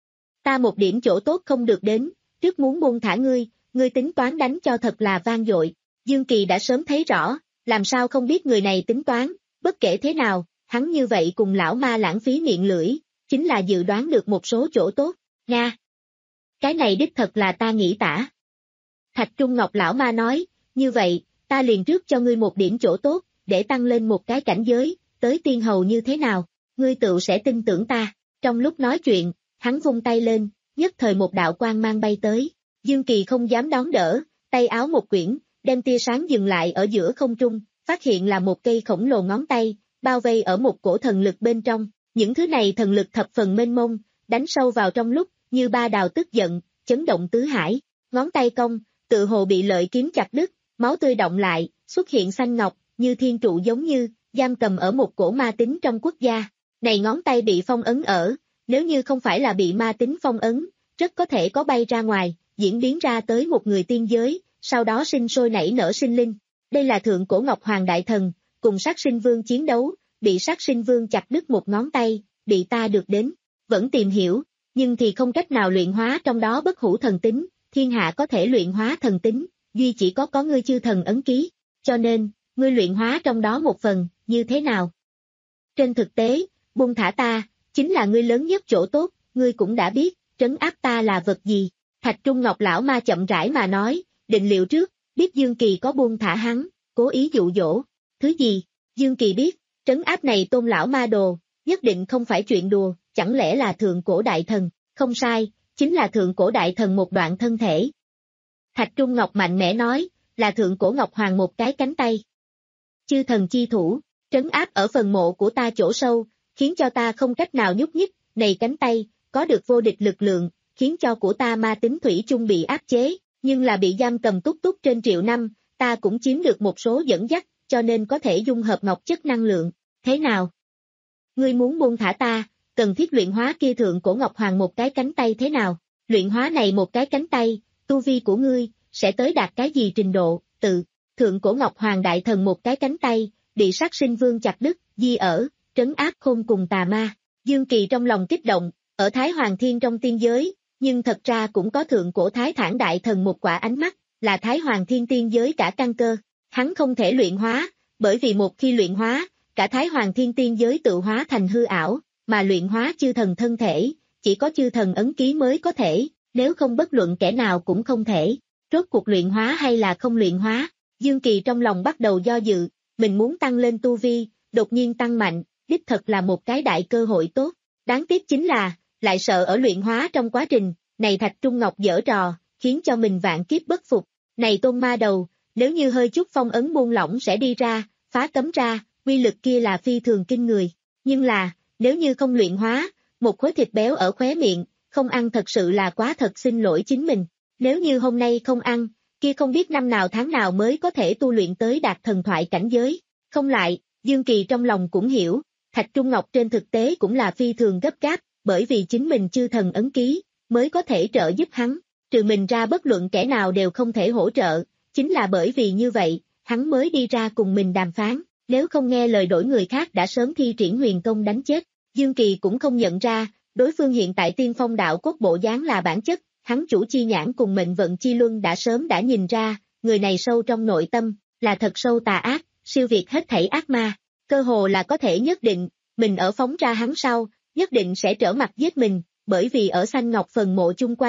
Ta một điểm chỗ tốt không được đến, trước muốn buông thả ngươi, ngươi tính toán đánh cho thật là vang dội. Dương Kỳ đã sớm thấy rõ, làm sao không biết người này tính toán, bất kể thế nào, hắn như vậy cùng lão ma lãng phí miệng lưỡi, chính là dự đoán được một số chỗ tốt, nha. Cái này đích thật là ta nghĩ tả. Thạch Trung Ngọc lão ma nói, như vậy, ta liền trước cho ngươi một điểm chỗ tốt, để tăng lên một cái cảnh giới, tới tiên hầu như thế nào, ngươi tự sẽ tin tưởng ta. Trong lúc nói chuyện, hắn vung tay lên, nhất thời một đạo quang mang bay tới, Dương Kỳ không dám đón đỡ, tay áo một quyển, đem tia sáng dừng lại ở giữa không trung, phát hiện là một cây khổng lồ ngón tay, bao vây ở một cổ thần lực bên trong, những thứ này thần lực thập phần mênh mông, đánh sâu vào trong lúc, như ba đào tức giận, chấn động tứ hải, ngón tay cong, tự hồ bị lợi kiếm chặt đứt, máu tươi động lại, xuất hiện xanh ngọc, như thiên trụ giống như, giam cầm ở một cổ ma tính trong quốc gia, này ngón tay bị phong ấn ở, nếu như không phải là bị ma tính phong ấn, rất có thể có bay ra ngoài, diễn biến ra tới một người tiên giới, sau đó sinh sôi nảy nở sinh linh. Đây là thượng cổ Ngọc Hoàng Đại Thần, cùng sát sinh vương chiến đấu, bị sát sinh vương chặt đứt một ngón tay, bị ta được đến, vẫn tìm hiểu, nhưng thì không cách nào luyện hóa trong đó bất hủ thần tính, thiên hạ có thể luyện hóa thần tính, duy chỉ có có ngươi chư thần ấn ký, cho nên, ngươi luyện hóa trong đó một phần, như thế nào? Trên thực tế, buông thả ta, chính là ngươi lớn nhất chỗ tốt, ngươi cũng đã biết, trấn áp ta là vật gì. Thạch Trung Ngọc lão ma chậm rãi mà nói, định liệu trước, biết Dương Kỳ có buông thả hắn, cố ý dụ dỗ, thứ gì, Dương Kỳ biết, trấn áp này tôn lão ma đồ, nhất định không phải chuyện đùa, chẳng lẽ là thượng cổ đại thần, không sai, chính là thượng cổ đại thần một đoạn thân thể. Thạch Trung Ngọc mạnh mẽ nói, là thượng cổ Ngọc Hoàng một cái cánh tay. Chư thần chi thủ, trấn áp ở phần mộ của ta chỗ sâu, khiến cho ta không cách nào nhúc nhích, này cánh tay, có được vô địch lực lượng, khiến cho của ta ma tính thủy chung bị áp chế, nhưng là bị giam cầm túc túc trên triệu năm, ta cũng chiếm được một số dẫn dắt, cho nên có thể dung hợp ngọc chất năng lượng, thế nào? Ngươi muốn buông thả ta, cần thiết luyện hóa kia thượng cổ Ngọc Hoàng một cái cánh tay thế nào? Luyện hóa này một cái cánh tay, tu vi của ngươi, sẽ tới đạt cái gì trình độ, tự, thượng cổ Ngọc Hoàng Đại Thần một cái cánh tay, bị sát sinh vương chặt đứt, di ở, trấn áp khôn cùng tà ma. Dương Kỳ trong lòng kích động, ở Thái Hoàng Thiên trong tiên giới, nhưng thật ra cũng có thượng cổ Thái Thản Đại Thần một quả ánh mắt, là Thái Hoàng Thiên tiên giới cả căn cơ, hắn không thể luyện hóa, bởi vì một khi luyện hóa, cả Thái Hoàng Thiên tiên giới tự hóa thành hư ảo, mà luyện hóa chư thần thân thể, chỉ có chư thần ấn ký mới có thể, nếu không bất luận kẻ nào cũng không thể. Rốt cuộc luyện hóa hay là không luyện hóa, Dương Kỳ trong lòng bắt đầu do dự, mình muốn tăng lên tu vi, đột nhiên tăng mạnh, đích thật là một cái đại cơ hội tốt, đáng tiếc chính là, lại sợ ở luyện hóa trong quá trình, này Thạch Trung Ngọc giở trò, khiến cho mình vạn kiếp bất phục, này tôn ma đầu, nếu như hơi chút phong ấn buông lỏng sẽ đi ra, phá cấm ra, quy lực kia là phi thường kinh người, nhưng là, nếu như không luyện hóa, một khối thịt béo ở khóe miệng, không ăn thật sự là quá thật xin lỗi chính mình, nếu như hôm nay không ăn, kia không biết năm nào tháng nào mới có thể tu luyện tới đạt thần thoại cảnh giới, không lại, Dương Kỳ trong lòng cũng hiểu, Thạch Trung Ngọc trên thực tế cũng là phi thường gấp gáp, bởi vì chính mình chư thần ấn ký, mới có thể trợ giúp hắn, trừ mình ra bất luận kẻ nào đều không thể hỗ trợ, chính là bởi vì như vậy, hắn mới đi ra cùng mình đàm phán, nếu không nghe lời đổi người khác đã sớm thi triển huyền công đánh chết, Dương Kỳ cũng không nhận ra, đối phương hiện tại tiên phong đạo cốt bộ dáng là bản chất, hắn chủ chi nhãn cùng mệnh vận chi luân đã sớm đã nhìn ra, người này sâu trong nội tâm, là thật sâu tà ác, siêu việt hết thảy ác ma, cơ hồ là có thể nhất định, mình ở phóng ra hắn sau, nhất định sẽ trở mặt giết mình, bởi vì ở Xanh Ngọc phần mộ chung quanh,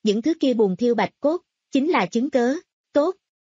những thứ kia bùn thiêu bạch cốt, chính là chứng cớ. Tốt.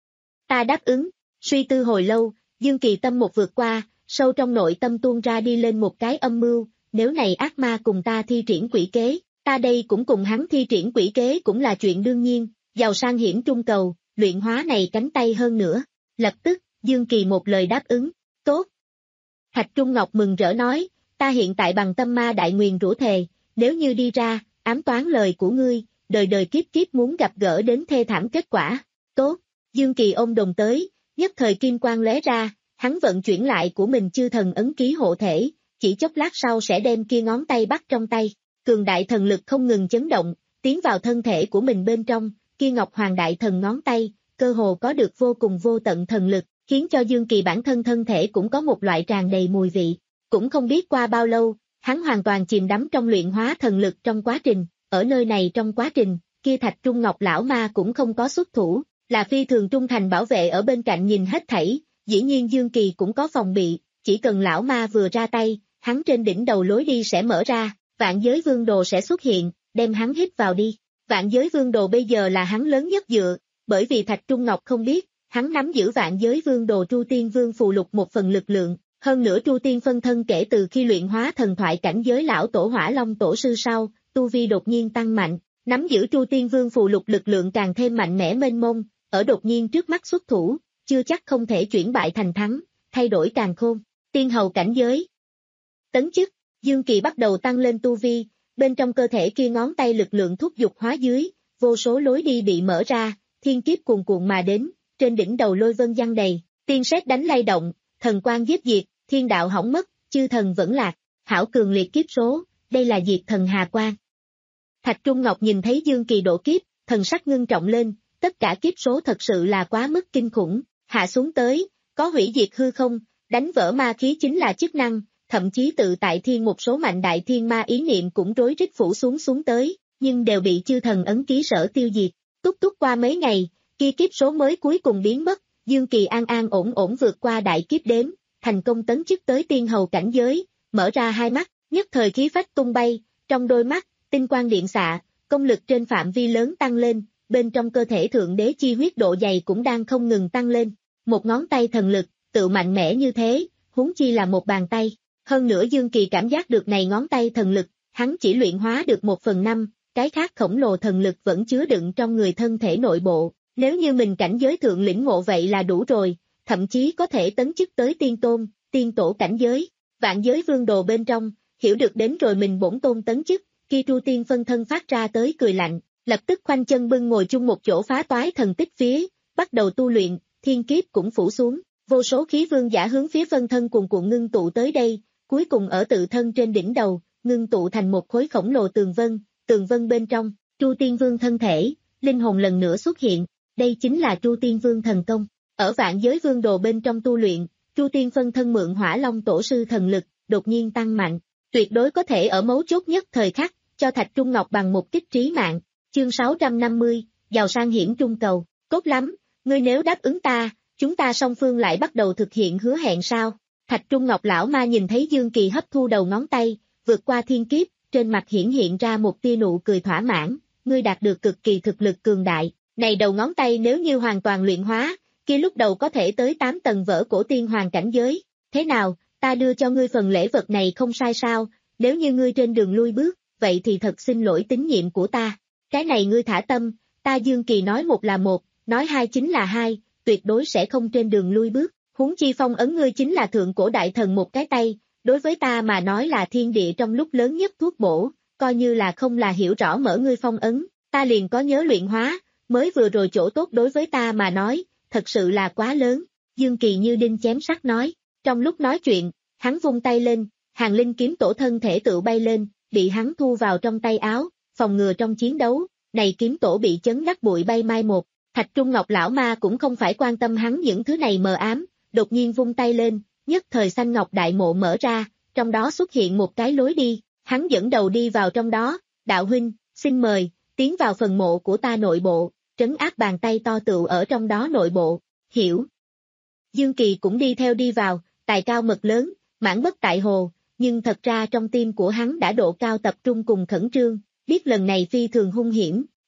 Ta đáp ứng. Suy tư hồi lâu, Dương Kỳ tâm một vượt qua, sâu trong nội tâm tuôn ra đi lên một cái âm mưu, nếu này ác ma cùng ta thi triển quỷ kế, ta đây cũng cùng hắn thi triển quỷ kế cũng là chuyện đương nhiên, giàu sang hiển trung cầu, luyện hóa này cánh tay hơn nữa. Lập tức, Dương Kỳ một lời đáp ứng. Tốt. Thạch Trung Ngọc mừng rỡ nói, ta hiện tại bằng tâm ma đại nguyền rủa thề, nếu như đi ra, ám toán lời của ngươi, đời đời kiếp kiếp muốn gặp gỡ đến thê thảm kết quả. Tốt. Dương Kỳ ôm đồn tới, nhất thời kim quang lóe ra, hắn vận chuyển lại của mình chư thần ấn ký hộ thể, chỉ chốc lát sau sẽ đem kia ngón tay bắt trong tay. Cường đại thần lực không ngừng chấn động, tiến vào thân thể của mình bên trong, kia Ngọc Hoàng đại thần ngón tay, cơ hồ có được vô cùng vô tận thần lực, khiến cho Dương Kỳ bản thân thân thể cũng có một loại tràn đầy mùi vị. Cũng không biết qua bao lâu, hắn hoàn toàn chìm đắm trong luyện hóa thần lực trong quá trình, ở nơi này trong quá trình, kia Thạch Trung Ngọc lão ma cũng không có xuất thủ, là phi thường trung thành bảo vệ ở bên cạnh nhìn hết thảy, dĩ nhiên Dương Kỳ cũng có phòng bị, chỉ cần lão ma vừa ra tay, hắn trên đỉnh đầu lối đi sẽ mở ra, vạn giới vương đồ sẽ xuất hiện, đem hắn hít vào đi. Vạn giới vương đồ bây giờ là hắn lớn nhất dựa, bởi vì Thạch Trung Ngọc không biết, hắn nắm giữ vạn giới vương đồ Tru Tiên Vương phù lục một phần lực lượng, hơn nữa Tru Tiên phân thân kể từ khi luyện hóa thần thoại cảnh giới lão tổ Hỏa Long tổ sư sau, tu vi đột nhiên tăng mạnh, nắm giữ Tru Tiên Vương phù lục lực lượng càng thêm mạnh mẽ mênh mông, ở đột nhiên trước mắt xuất thủ, chưa chắc không thể chuyển bại thành thắng, thay đổi càng khôn. Tiên hầu cảnh giới. Tấn chức, Dương Kỳ bắt đầu tăng lên tu vi, bên trong cơ thể kia ngón tay lực lượng thúc giục hóa dưới, vô số lối đi bị mở ra, thiên kiếp cuồn cuộn mà đến, trên đỉnh đầu lôi vân giăng đầy, tiên sét đánh lay động, thần quang giết diệt, thiên đạo hỏng mất, chư thần vẫn lạc, hảo cường liệt kiếp số, đây là diệt thần hà quang. Thạch Trung Ngọc nhìn thấy Dương Kỳ độ kiếp, thần sắc ngưng trọng lên, tất cả kiếp số thật sự là quá mức kinh khủng, hạ xuống tới, có hủy diệt hư không, đánh vỡ ma khí chính là chức năng, thậm chí tự tại thiên một số mạnh đại thiên ma ý niệm cũng rối rít phủ xuống xuống tới, nhưng đều bị chư thần ấn ký sở tiêu diệt. Túc túc qua mấy ngày, kia kiếp số mới cuối cùng biến mất, Dương Kỳ an an ổn ổn vượt qua đại kiếp đếm, thành công tấn chức tới tiên hầu cảnh giới, mở ra hai mắt, nhất thời khí phách tung bay, trong đôi mắt, tinh quang điện xạ, công lực trên phạm vi lớn tăng lên, bên trong cơ thể thượng đế chi huyết độ dày cũng đang không ngừng tăng lên. Một ngón tay thần lực, tự mạnh mẽ như thế, huống chi là một bàn tay. Hơn nữa Dương Kỳ cảm giác được này ngón tay thần lực, hắn chỉ luyện hóa được một phần năm, cái khác khổng lồ thần lực vẫn chứa đựng trong người thân thể nội bộ. Nếu như mình cảnh giới thượng lĩnh ngộ vậy là đủ rồi, thậm chí có thể tấn chức tới tiên tôn, tiên tổ cảnh giới. Vạn giới vương đồ bên trong, hiểu được đến rồi mình bổn tôn tấn chức, khi Tru Tiên phân thân phát ra tới cười lạnh, lập tức khoanh chân bưng ngồi chung một chỗ phá toái thần tích phía, bắt đầu tu luyện, thiên kiếp cũng phủ xuống, vô số khí vương giả hướng phía phân thân cuồn cuộn ngưng tụ tới đây, cuối cùng ở tự thân trên đỉnh đầu, ngưng tụ thành một khối khổng lồ tường vân, tường vân bên trong, Tru Tiên Vương thân thể, linh hồn lần nữa xuất hiện, đây chính là Tru Tiên Vương thần công. Ở vạn giới vương đồ bên trong tu luyện, Tru Tiên phân thân mượn Hỏa Long tổ sư thần lực, đột nhiên tăng mạnh, tuyệt đối có thể ở mấu chốt nhất thời khắc, cho Thạch Trung Ngọc bằng một kích trí mạng. Chương sáu trăm năm mươi, giàu sang hiển trung cầu, tốt lắm, ngươi nếu đáp ứng ta, chúng ta song phương lại bắt đầu thực hiện hứa hẹn sao? Thạch Trung Ngọc lão ma nhìn thấy Dương Kỳ hấp thu đầu ngón tay, vượt qua thiên kiếp, trên mặt hiển hiện ra một tia nụ cười thỏa mãn, ngươi đạt được cực kỳ thực lực cường đại, này đầu ngón tay nếu như hoàn toàn luyện hóa, kia lúc đầu có thể tới tám tầng vỡ cổ tiên hoàng cảnh giới, thế nào, ta đưa cho ngươi phần lễ vật này không sai sao, nếu như ngươi trên đường lui bước, vậy thì thật xin lỗi tín nhiệm của ta, cái này ngươi thả tâm, ta Dương Kỳ nói một là một, nói hai chính là hai, tuyệt đối sẽ không trên đường lui bước, huống chi phong ấn ngươi chính là thượng cổ đại thần một cái tay, đối với ta mà nói là thiên địa trong lúc lớn nhất thuốc bổ, coi như là không là hiểu rõ mở ngươi phong ấn, ta liền có nhớ luyện hóa, mới vừa rồi chỗ tốt đối với ta mà nói, thật sự là quá lớn, Dương Kỳ như đinh chém sắt nói, trong lúc nói chuyện, hắn vung tay lên, hàng linh kiếm tổ thân thể tự bay lên, bị hắn thu vào trong tay áo, phòng ngừa trong chiến đấu, này kiếm tổ bị chấn đắc bụi bay mai một, Thạch Trung Ngọc lão ma cũng không phải quan tâm hắn những thứ này mờ ám, đột nhiên vung tay lên, nhất thời xanh ngọc đại mộ mở ra, trong đó xuất hiện một cái lối đi, hắn dẫn đầu đi vào trong đó, đạo huynh, xin mời, tiến vào phần mộ của ta nội bộ, trấn áp bàn tay to tựu ở trong đó nội bộ, hiểu. Dương Kỳ cũng đi theo đi vào, tài cao mật lớn, mãn bất tại hồ, nhưng thật ra trong tim của hắn đã độ cao tập trung cùng khẩn trương, biết lần này phi thường hung hiểm,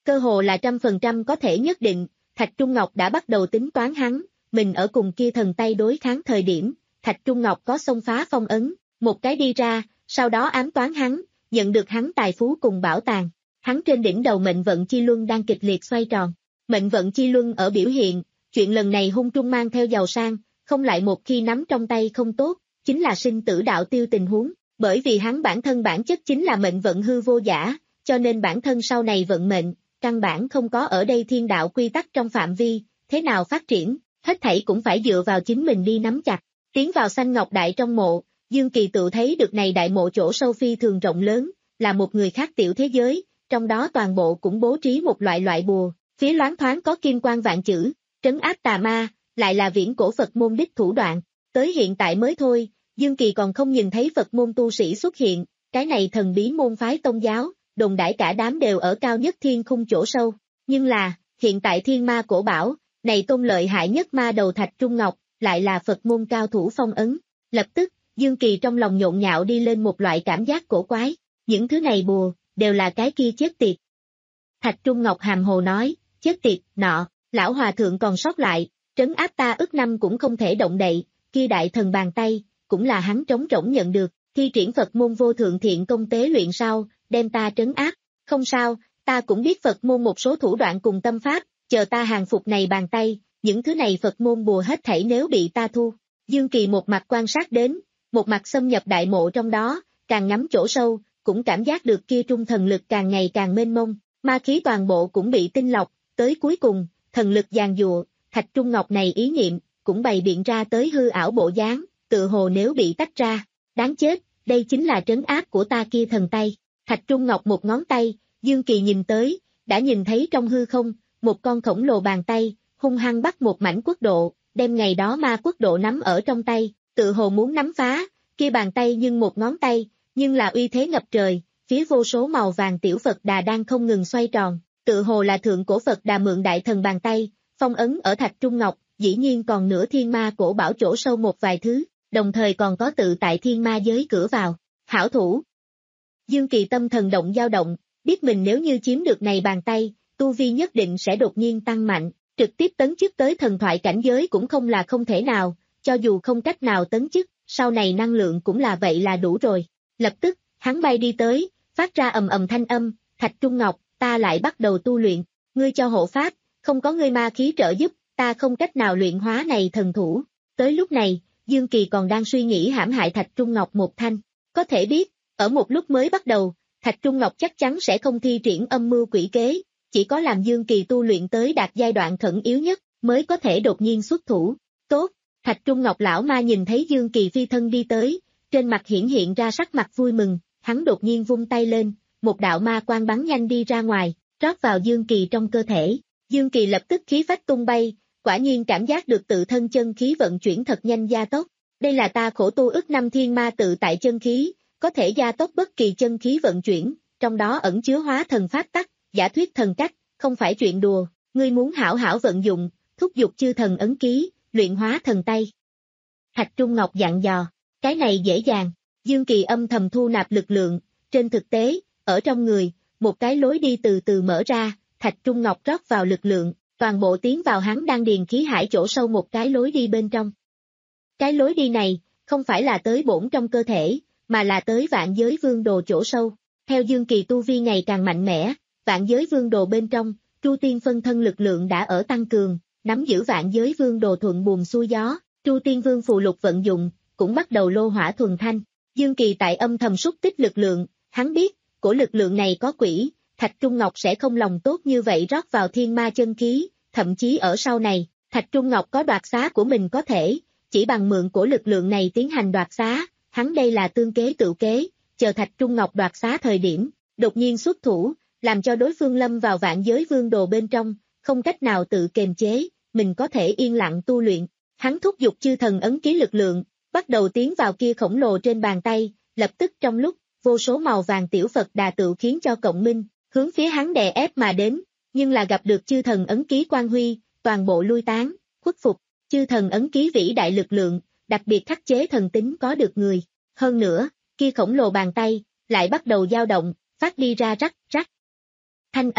cơ hồ là trăm phần trăm có thể nhất định, Thạch Trung Ngọc đã bắt đầu tính toán hắn, mình ở cùng kia thần tay đối kháng thời điểm, Thạch Trung Ngọc có xông phá phong ấn, một cái đi ra, sau đó ám toán hắn, nhận được hắn tài phú cùng bảo tàng. Hắn trên đỉnh đầu mệnh vận chi luân đang kịch liệt xoay tròn. Mệnh vận chi luân ở biểu hiện, chuyện lần này hung trung mang theo giàu sang, không lại một khi nắm trong tay không tốt, chính là sinh tử đạo tiêu tình huống, bởi vì hắn bản thân bản chất chính là mệnh vận hư vô giả, cho nên bản thân sau này vận mệnh, căn bản không có ở đây thiên đạo quy tắc trong phạm vi, thế nào phát triển, hết thảy cũng phải dựa vào chính mình đi nắm chặt. Tiến vào Xanh Ngọc Đại trong mộ, Dương Kỳ tự thấy được này đại mộ chỗ sâu phi thường rộng lớn, là một người khác tiểu thế giới, trong đó toàn bộ cũng bố trí một loại loại bùa, phía loáng thoáng có kim quan vạn chữ, trấn áp tà ma, lại là viễn cổ Phật môn đích thủ đoạn. Tới hiện tại mới thôi, Dương Kỳ còn không nhìn thấy Phật môn tu sĩ xuất hiện, cái này thần bí môn phái tôn giáo, đồn đãi cả đám đều ở cao nhất thiên khung chỗ sâu. Nhưng là, hiện tại thiên ma cổ bảo, này tôn lợi hại nhất ma đầu Thạch Trung Ngọc, lại là Phật môn cao thủ phong ấn. Lập tức, Dương Kỳ trong lòng nhộn nhạo đi lên một loại cảm giác cổ quái, những thứ này bùa, đều là cái kia chết tiệt. Thạch Trung Ngọc hàm hồ nói, chết tiệt, nọ, lão hòa thượng còn sót lại, trấn áp ta ức năm cũng không thể động đậy, kia đại thần bàn tay, cũng là hắn trống rỗng nhận được, thi triển Phật môn vô thượng thiện công tế luyện sau, đem ta trấn áp, không sao, ta cũng biết Phật môn một số thủ đoạn cùng tâm pháp, chờ ta hàng phục này bàn tay, những thứ này Phật môn bùa hết thảy nếu bị ta thu. Dương Kỳ một mặt quan sát đến, một mặt xâm nhập đại mộ trong đó, càng ngắm chỗ sâu, cũng cảm giác được kia trung thần lực càng ngày càng mênh mông, ma khí toàn bộ cũng bị tinh lọc, tới cuối cùng, thần lực giàn dụa, Thạch Trung Ngọc này ý niệm, cũng bày biện ra tới hư ảo bộ dáng, tự hồ nếu bị tách ra, đáng chết, đây chính là trấn áp của ta kia thần tay. Thạch Trung Ngọc một ngón tay, Dương Kỳ nhìn tới, đã nhìn thấy trong hư không, một con khổng lồ bàn tay, hung hăng bắt một mảnh quốc độ, đem ngày đó ma quốc độ nắm ở trong tay, tự hồ muốn nắm phá, kia bàn tay nhưng một ngón tay, nhưng là uy thế ngập trời, phía vô số màu vàng tiểu Phật Đà đang không ngừng xoay tròn, tự hồ là thượng cổ Phật Đà mượn đại thần bàn tay, phong ấn ở Thạch Trung Ngọc, dĩ nhiên còn nửa thiên ma cổ bảo chỗ sâu một vài thứ, đồng thời còn có tự tại thiên ma giới cửa vào, hảo thủ. Dương Kỳ tâm thần động dao động, biết mình nếu như chiếm được này bàn tay, tu vi nhất định sẽ đột nhiên tăng mạnh, trực tiếp tấn chức tới thần thoại cảnh giới cũng không là không thể nào, cho dù không cách nào tấn chức, sau này năng lượng cũng là vậy là đủ rồi. Lập tức, hắn bay đi tới, phát ra ầm ầm thanh âm, Thạch Trung Ngọc, ta lại bắt đầu tu luyện, ngươi cho hộ pháp, không có ngươi ma khí trợ giúp, ta không cách nào luyện hóa này thần thủ. Tới lúc này, Dương Kỳ còn đang suy nghĩ hãm hại Thạch Trung Ngọc một thanh, có thể biết, ở một lúc mới bắt đầu, Thạch Trung Ngọc chắc chắn sẽ không thi triển âm mưu quỷ kế, chỉ có làm Dương Kỳ tu luyện tới đạt giai đoạn khẩn yếu nhất, mới có thể đột nhiên xuất thủ. Tốt, Thạch Trung Ngọc lão ma nhìn thấy Dương Kỳ phi thân đi tới, trên mặt hiển hiện ra sắc mặt vui mừng, hắn đột nhiên vung tay lên, một đạo ma quang bắn nhanh đi ra ngoài, rót vào Dương Kỳ trong cơ thể. Dương Kỳ lập tức khí phách tung bay, quả nhiên cảm giác được tự thân chân khí vận chuyển thật nhanh gia tốc. Đây là ta khổ tu ức năm thiên ma tự tại chân khí, có thể gia tốc bất kỳ chân khí vận chuyển, trong đó ẩn chứa hóa thần pháp tắc, giả thuyết thần cách, không phải chuyện đùa, ngươi muốn hảo hảo vận dụng, thúc giục chư thần ấn ký, luyện hóa thần tay. Thạch Trung Ngọc dặn dò, cái này dễ dàng, Dương Kỳ âm thầm thu nạp lực lượng, trên thực tế, ở trong người, một cái lối đi từ từ mở ra, Thạch Trung Ngọc rót vào lực lượng, toàn bộ tiến vào hắn đang điền khí hải chỗ sâu một cái lối đi bên trong. Cái lối đi này, không phải là tới bổn trong cơ thể, mà là tới vạn giới vương đồ chỗ sâu. Theo Dương Kỳ tu vi ngày càng mạnh mẽ, vạn giới vương đồ bên trong, Tru Tiên phân thân lực lượng đã ở tăng cường, nắm giữ vạn giới vương đồ thuận buồm xuôi gió, Tru Tiên vương phù lục vận dụng, cũng bắt đầu lô hỏa thuần thanh. Dương Kỳ tại âm thầm xúc tích lực lượng, hắn biết, của lực lượng này có quỷ, Thạch Trung Ngọc sẽ không lòng tốt như vậy rót vào thiên ma chân khí, thậm chí ở sau này, Thạch Trung Ngọc có đoạt xá của mình có thể, chỉ bằng mượn của lực lượng này tiến hành đoạt xá, hắn đây là tương kế tự kế, chờ Thạch Trung Ngọc đoạt xá thời điểm, đột nhiên xuất thủ, làm cho đối phương lâm vào vạn giới vương đồ bên trong, không cách nào tự kiềm chế, mình có thể yên lặng tu luyện. Hắn thúc giục chư thần ấn ký lực lượng, bắt đầu tiến vào kia khổng lồ trên bàn tay, lập tức trong lúc, vô số màu vàng tiểu Phật Đà tự khiến cho cộng minh, hướng phía hắn đè ép mà đến, nhưng là gặp được chư thần ấn ký quang huy, toàn bộ lui tán, khuất phục, chư thần ấn ký vĩ đại lực lượng, đặc biệt khắc chế thần tính có được người. Hơn nữa, kia khổng lồ bàn tay, lại bắt đầu dao động, phát đi ra rắc rắc. Thanh âm,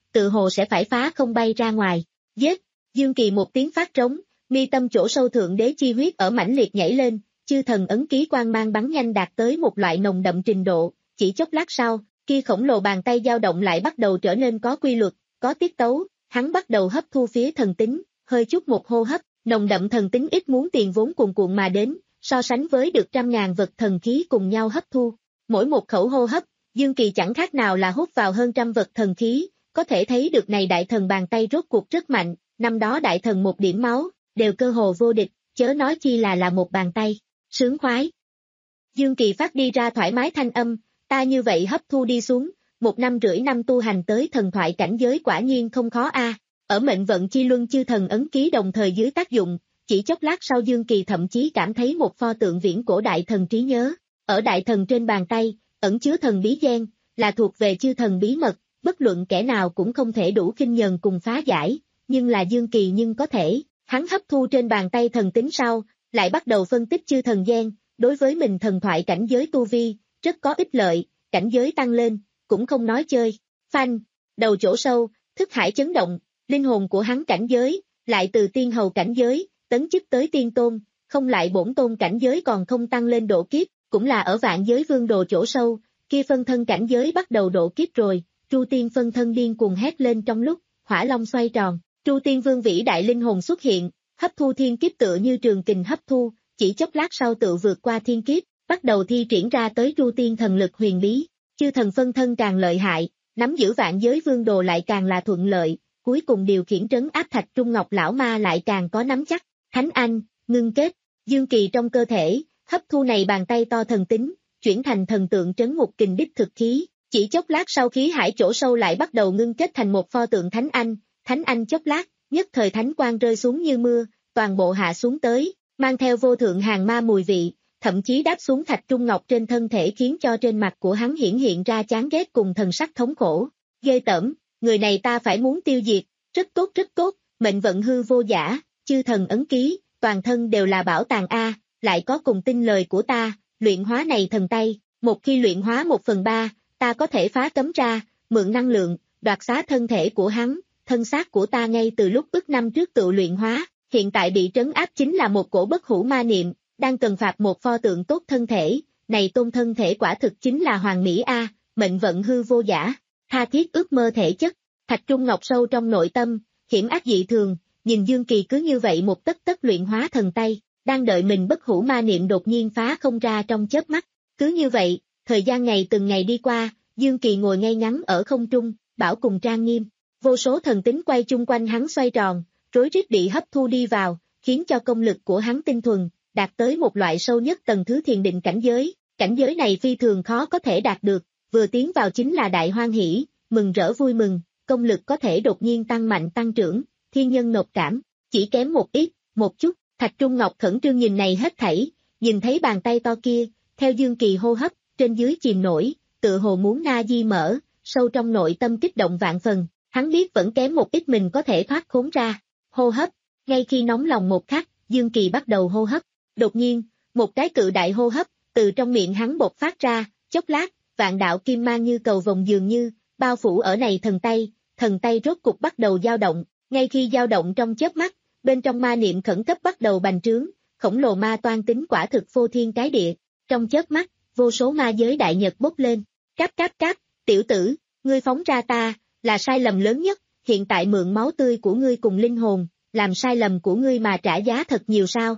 tự hồ sẽ phải phá không bay ra ngoài. Giết! Dương Kỳ một tiếng phát trống, mi tâm chỗ sâu thượng đế chi huyết ở mãnh liệt nhảy lên, chư thần ấn ký quang mang bắn nhanh đạt tới một loại nồng đậm trình độ, chỉ chốc lát sau, kia khổng lồ bàn tay dao động lại bắt đầu trở nên có quy luật, có tiết tấu, hắn bắt đầu hấp thu phía thần tính, hơi chút một hô hấp, nồng đậm thần tính ít muốn tiền vốn cuồn cuộn mà đến, so sánh với được trăm ngàn vật thần khí cùng nhau hấp thu. Mỗi một khẩu hô hấp, Dương Kỳ chẳng khác nào là hút vào hơn trăm vật thần khí, có thể thấy được này đại thần bàn tay rốt cuộc rất mạnh, năm đó đại thần một điểm máu, đều cơ hồ vô địch, chớ nói chi là là một bàn tay, sướng khoái. Dương Kỳ phát đi ra thoải mái thanh âm, ta như vậy hấp thu đi xuống, một năm rưỡi năm tu hành tới thần thoại cảnh giới quả nhiên không khó a. Ở mệnh vận chi luân chư thần ấn ký đồng thời dưới tác dụng, chỉ chốc lát sau Dương Kỳ thậm chí cảm thấy một pho tượng viễn cổ đại thần trí nhớ, ở đại thần trên bàn tay, ẩn chứa thần bí gen, là thuộc về chư thần bí mật, bất luận kẻ nào cũng không thể đủ kinh nhờn cùng phá giải, nhưng là Dương Kỳ nhưng có thể, hắn hấp thu trên bàn tay thần tính sau, lại bắt đầu phân tích chư thần gen, đối với mình thần thoại cảnh giới tu vi, rất có ích lợi, cảnh giới tăng lên, cũng không nói chơi, phanh, đầu chỗ sâu, thức hải chấn động, linh hồn của hắn cảnh giới, lại từ tiên hầu cảnh giới, tấn chức tới tiên tôn, không lại bổn tôn cảnh giới còn không tăng lên độ kiếp, cũng là ở vạn giới vương đồ chỗ sâu, kia phân thân cảnh giới bắt đầu độ kiếp rồi, Tru Tiên phân thân điên cuồng hét lên trong lúc, hỏa long xoay tròn, Tru Tiên vương vĩ đại linh hồn xuất hiện, hấp thu thiên kiếp tựa như trường kình hấp thu, chỉ chốc lát sau tự vượt qua thiên kiếp, bắt đầu thi triển ra tới Tru Tiên thần lực huyền bí, chư thần phân thân càng lợi hại, nắm giữ vạn giới vương đồ lại càng là thuận lợi, cuối cùng điều khiển trấn áp Thạch Trung Ngọc lão ma lại càng có nắm chắc, Thánh Anh, ngưng kết, Dương Kỳ trong cơ thể, hấp thu này bàn tay to thần tính, chuyển thành thần tượng trấn ngục kình đích thực khí, chỉ chốc lát sau khí hải chỗ sâu lại bắt đầu ngưng kết thành một pho tượng Thánh Anh, Thánh Anh chốc lát, nhất thời thánh quang rơi xuống như mưa, toàn bộ hạ xuống tới, mang theo vô thượng hàng ma mùi vị, thậm chí đáp xuống Thạch Trung Ngọc trên thân thể khiến cho trên mặt của hắn hiển hiện ra chán ghét cùng thần sắc thống khổ, ghê tởm, người này ta phải muốn tiêu diệt, rất tốt rất tốt, mệnh vận hư vô giả, chư thần ấn ký, toàn thân đều là bảo tàng A, lại có cùng tin lời của ta, luyện hóa này thần tay, một khi luyện hóa một phần ba, ta có thể phá cấm ra, mượn năng lượng, đoạt xá thân thể của hắn, thân xác của ta ngay từ lúc ức năm trước tự luyện hóa, hiện tại bị trấn áp chính là một cổ bất hủ ma niệm, đang cần phạt một pho tượng tốt thân thể, này tôn thân thể quả thực chính là hoàng mỹ A, mệnh vận hư vô giả, tha thiết ước mơ thể chất, Thạch Trung Ngọc sâu trong nội tâm, hiểm ác dị thường, nhìn Dương Kỳ cứ như vậy một tất tất luyện hóa thần tay, đang đợi mình bất hủ ma niệm đột nhiên phá không ra trong chớp mắt, cứ như vậy, thời gian ngày từng ngày đi qua, Dương Kỳ ngồi ngay ngắn ở không trung, bảo cùng trang nghiêm, vô số thần tính quay chung quanh hắn xoay tròn, rối rít bị hấp thu đi vào, khiến cho công lực của hắn tinh thuần, đạt tới một loại sâu nhất tầng thứ thiền định cảnh giới, cảnh giới này phi thường khó có thể đạt được, vừa tiến vào chính là đại hoan hỷ, mừng rỡ vui mừng, công lực có thể đột nhiên tăng mạnh tăng trưởng, thiên nhân nộp cảm, chỉ kém một ít, một chút, Thạch Trung Ngọc khẩn trương nhìn này hết thảy, nhìn thấy bàn tay to kia, theo Dương Kỳ hô hấp, trên dưới chìm nổi, tự hồ muốn na di mở, sâu trong nội tâm kích động vạn phần, hắn biết vẫn kém một ít mình có thể thoát khốn ra, hô hấp, ngay khi nóng lòng một khắc, Dương Kỳ bắt đầu hô hấp, đột nhiên, một cái cự đại hô hấp, từ trong miệng hắn bộc phát ra, chốc lát, vạn đạo kim mang như cầu vồng dường như, bao phủ ở này thần tay, thần tay rốt cục bắt đầu dao động, ngay khi dao động trong chớp mắt, bên trong ma niệm khẩn cấp bắt đầu bành trướng, khổng lồ ma toan tính quả thực phô thiên cái địa, trong chớp mắt, vô số ma giới đại nhật bốc lên, cáp cáp cáp, tiểu tử, ngươi phóng ra ta, là sai lầm lớn nhất, hiện tại mượn máu tươi của ngươi cùng linh hồn, làm sai lầm của ngươi mà trả giá thật nhiều sao?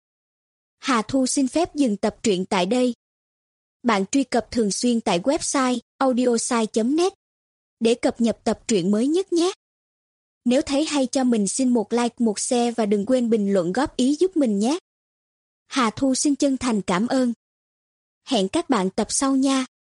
Hà Thu xin phép dừng tập truyện tại đây. Bạn truy cập thường xuyên tại website audiosai chấm net để cập nhật tập truyện mới nhất nhé. Nếu thấy hay cho mình xin một like, một share và đừng quên bình luận góp ý giúp mình nhé. Hà Thu xin chân thành cảm ơn. Hẹn các bạn tập sau nha.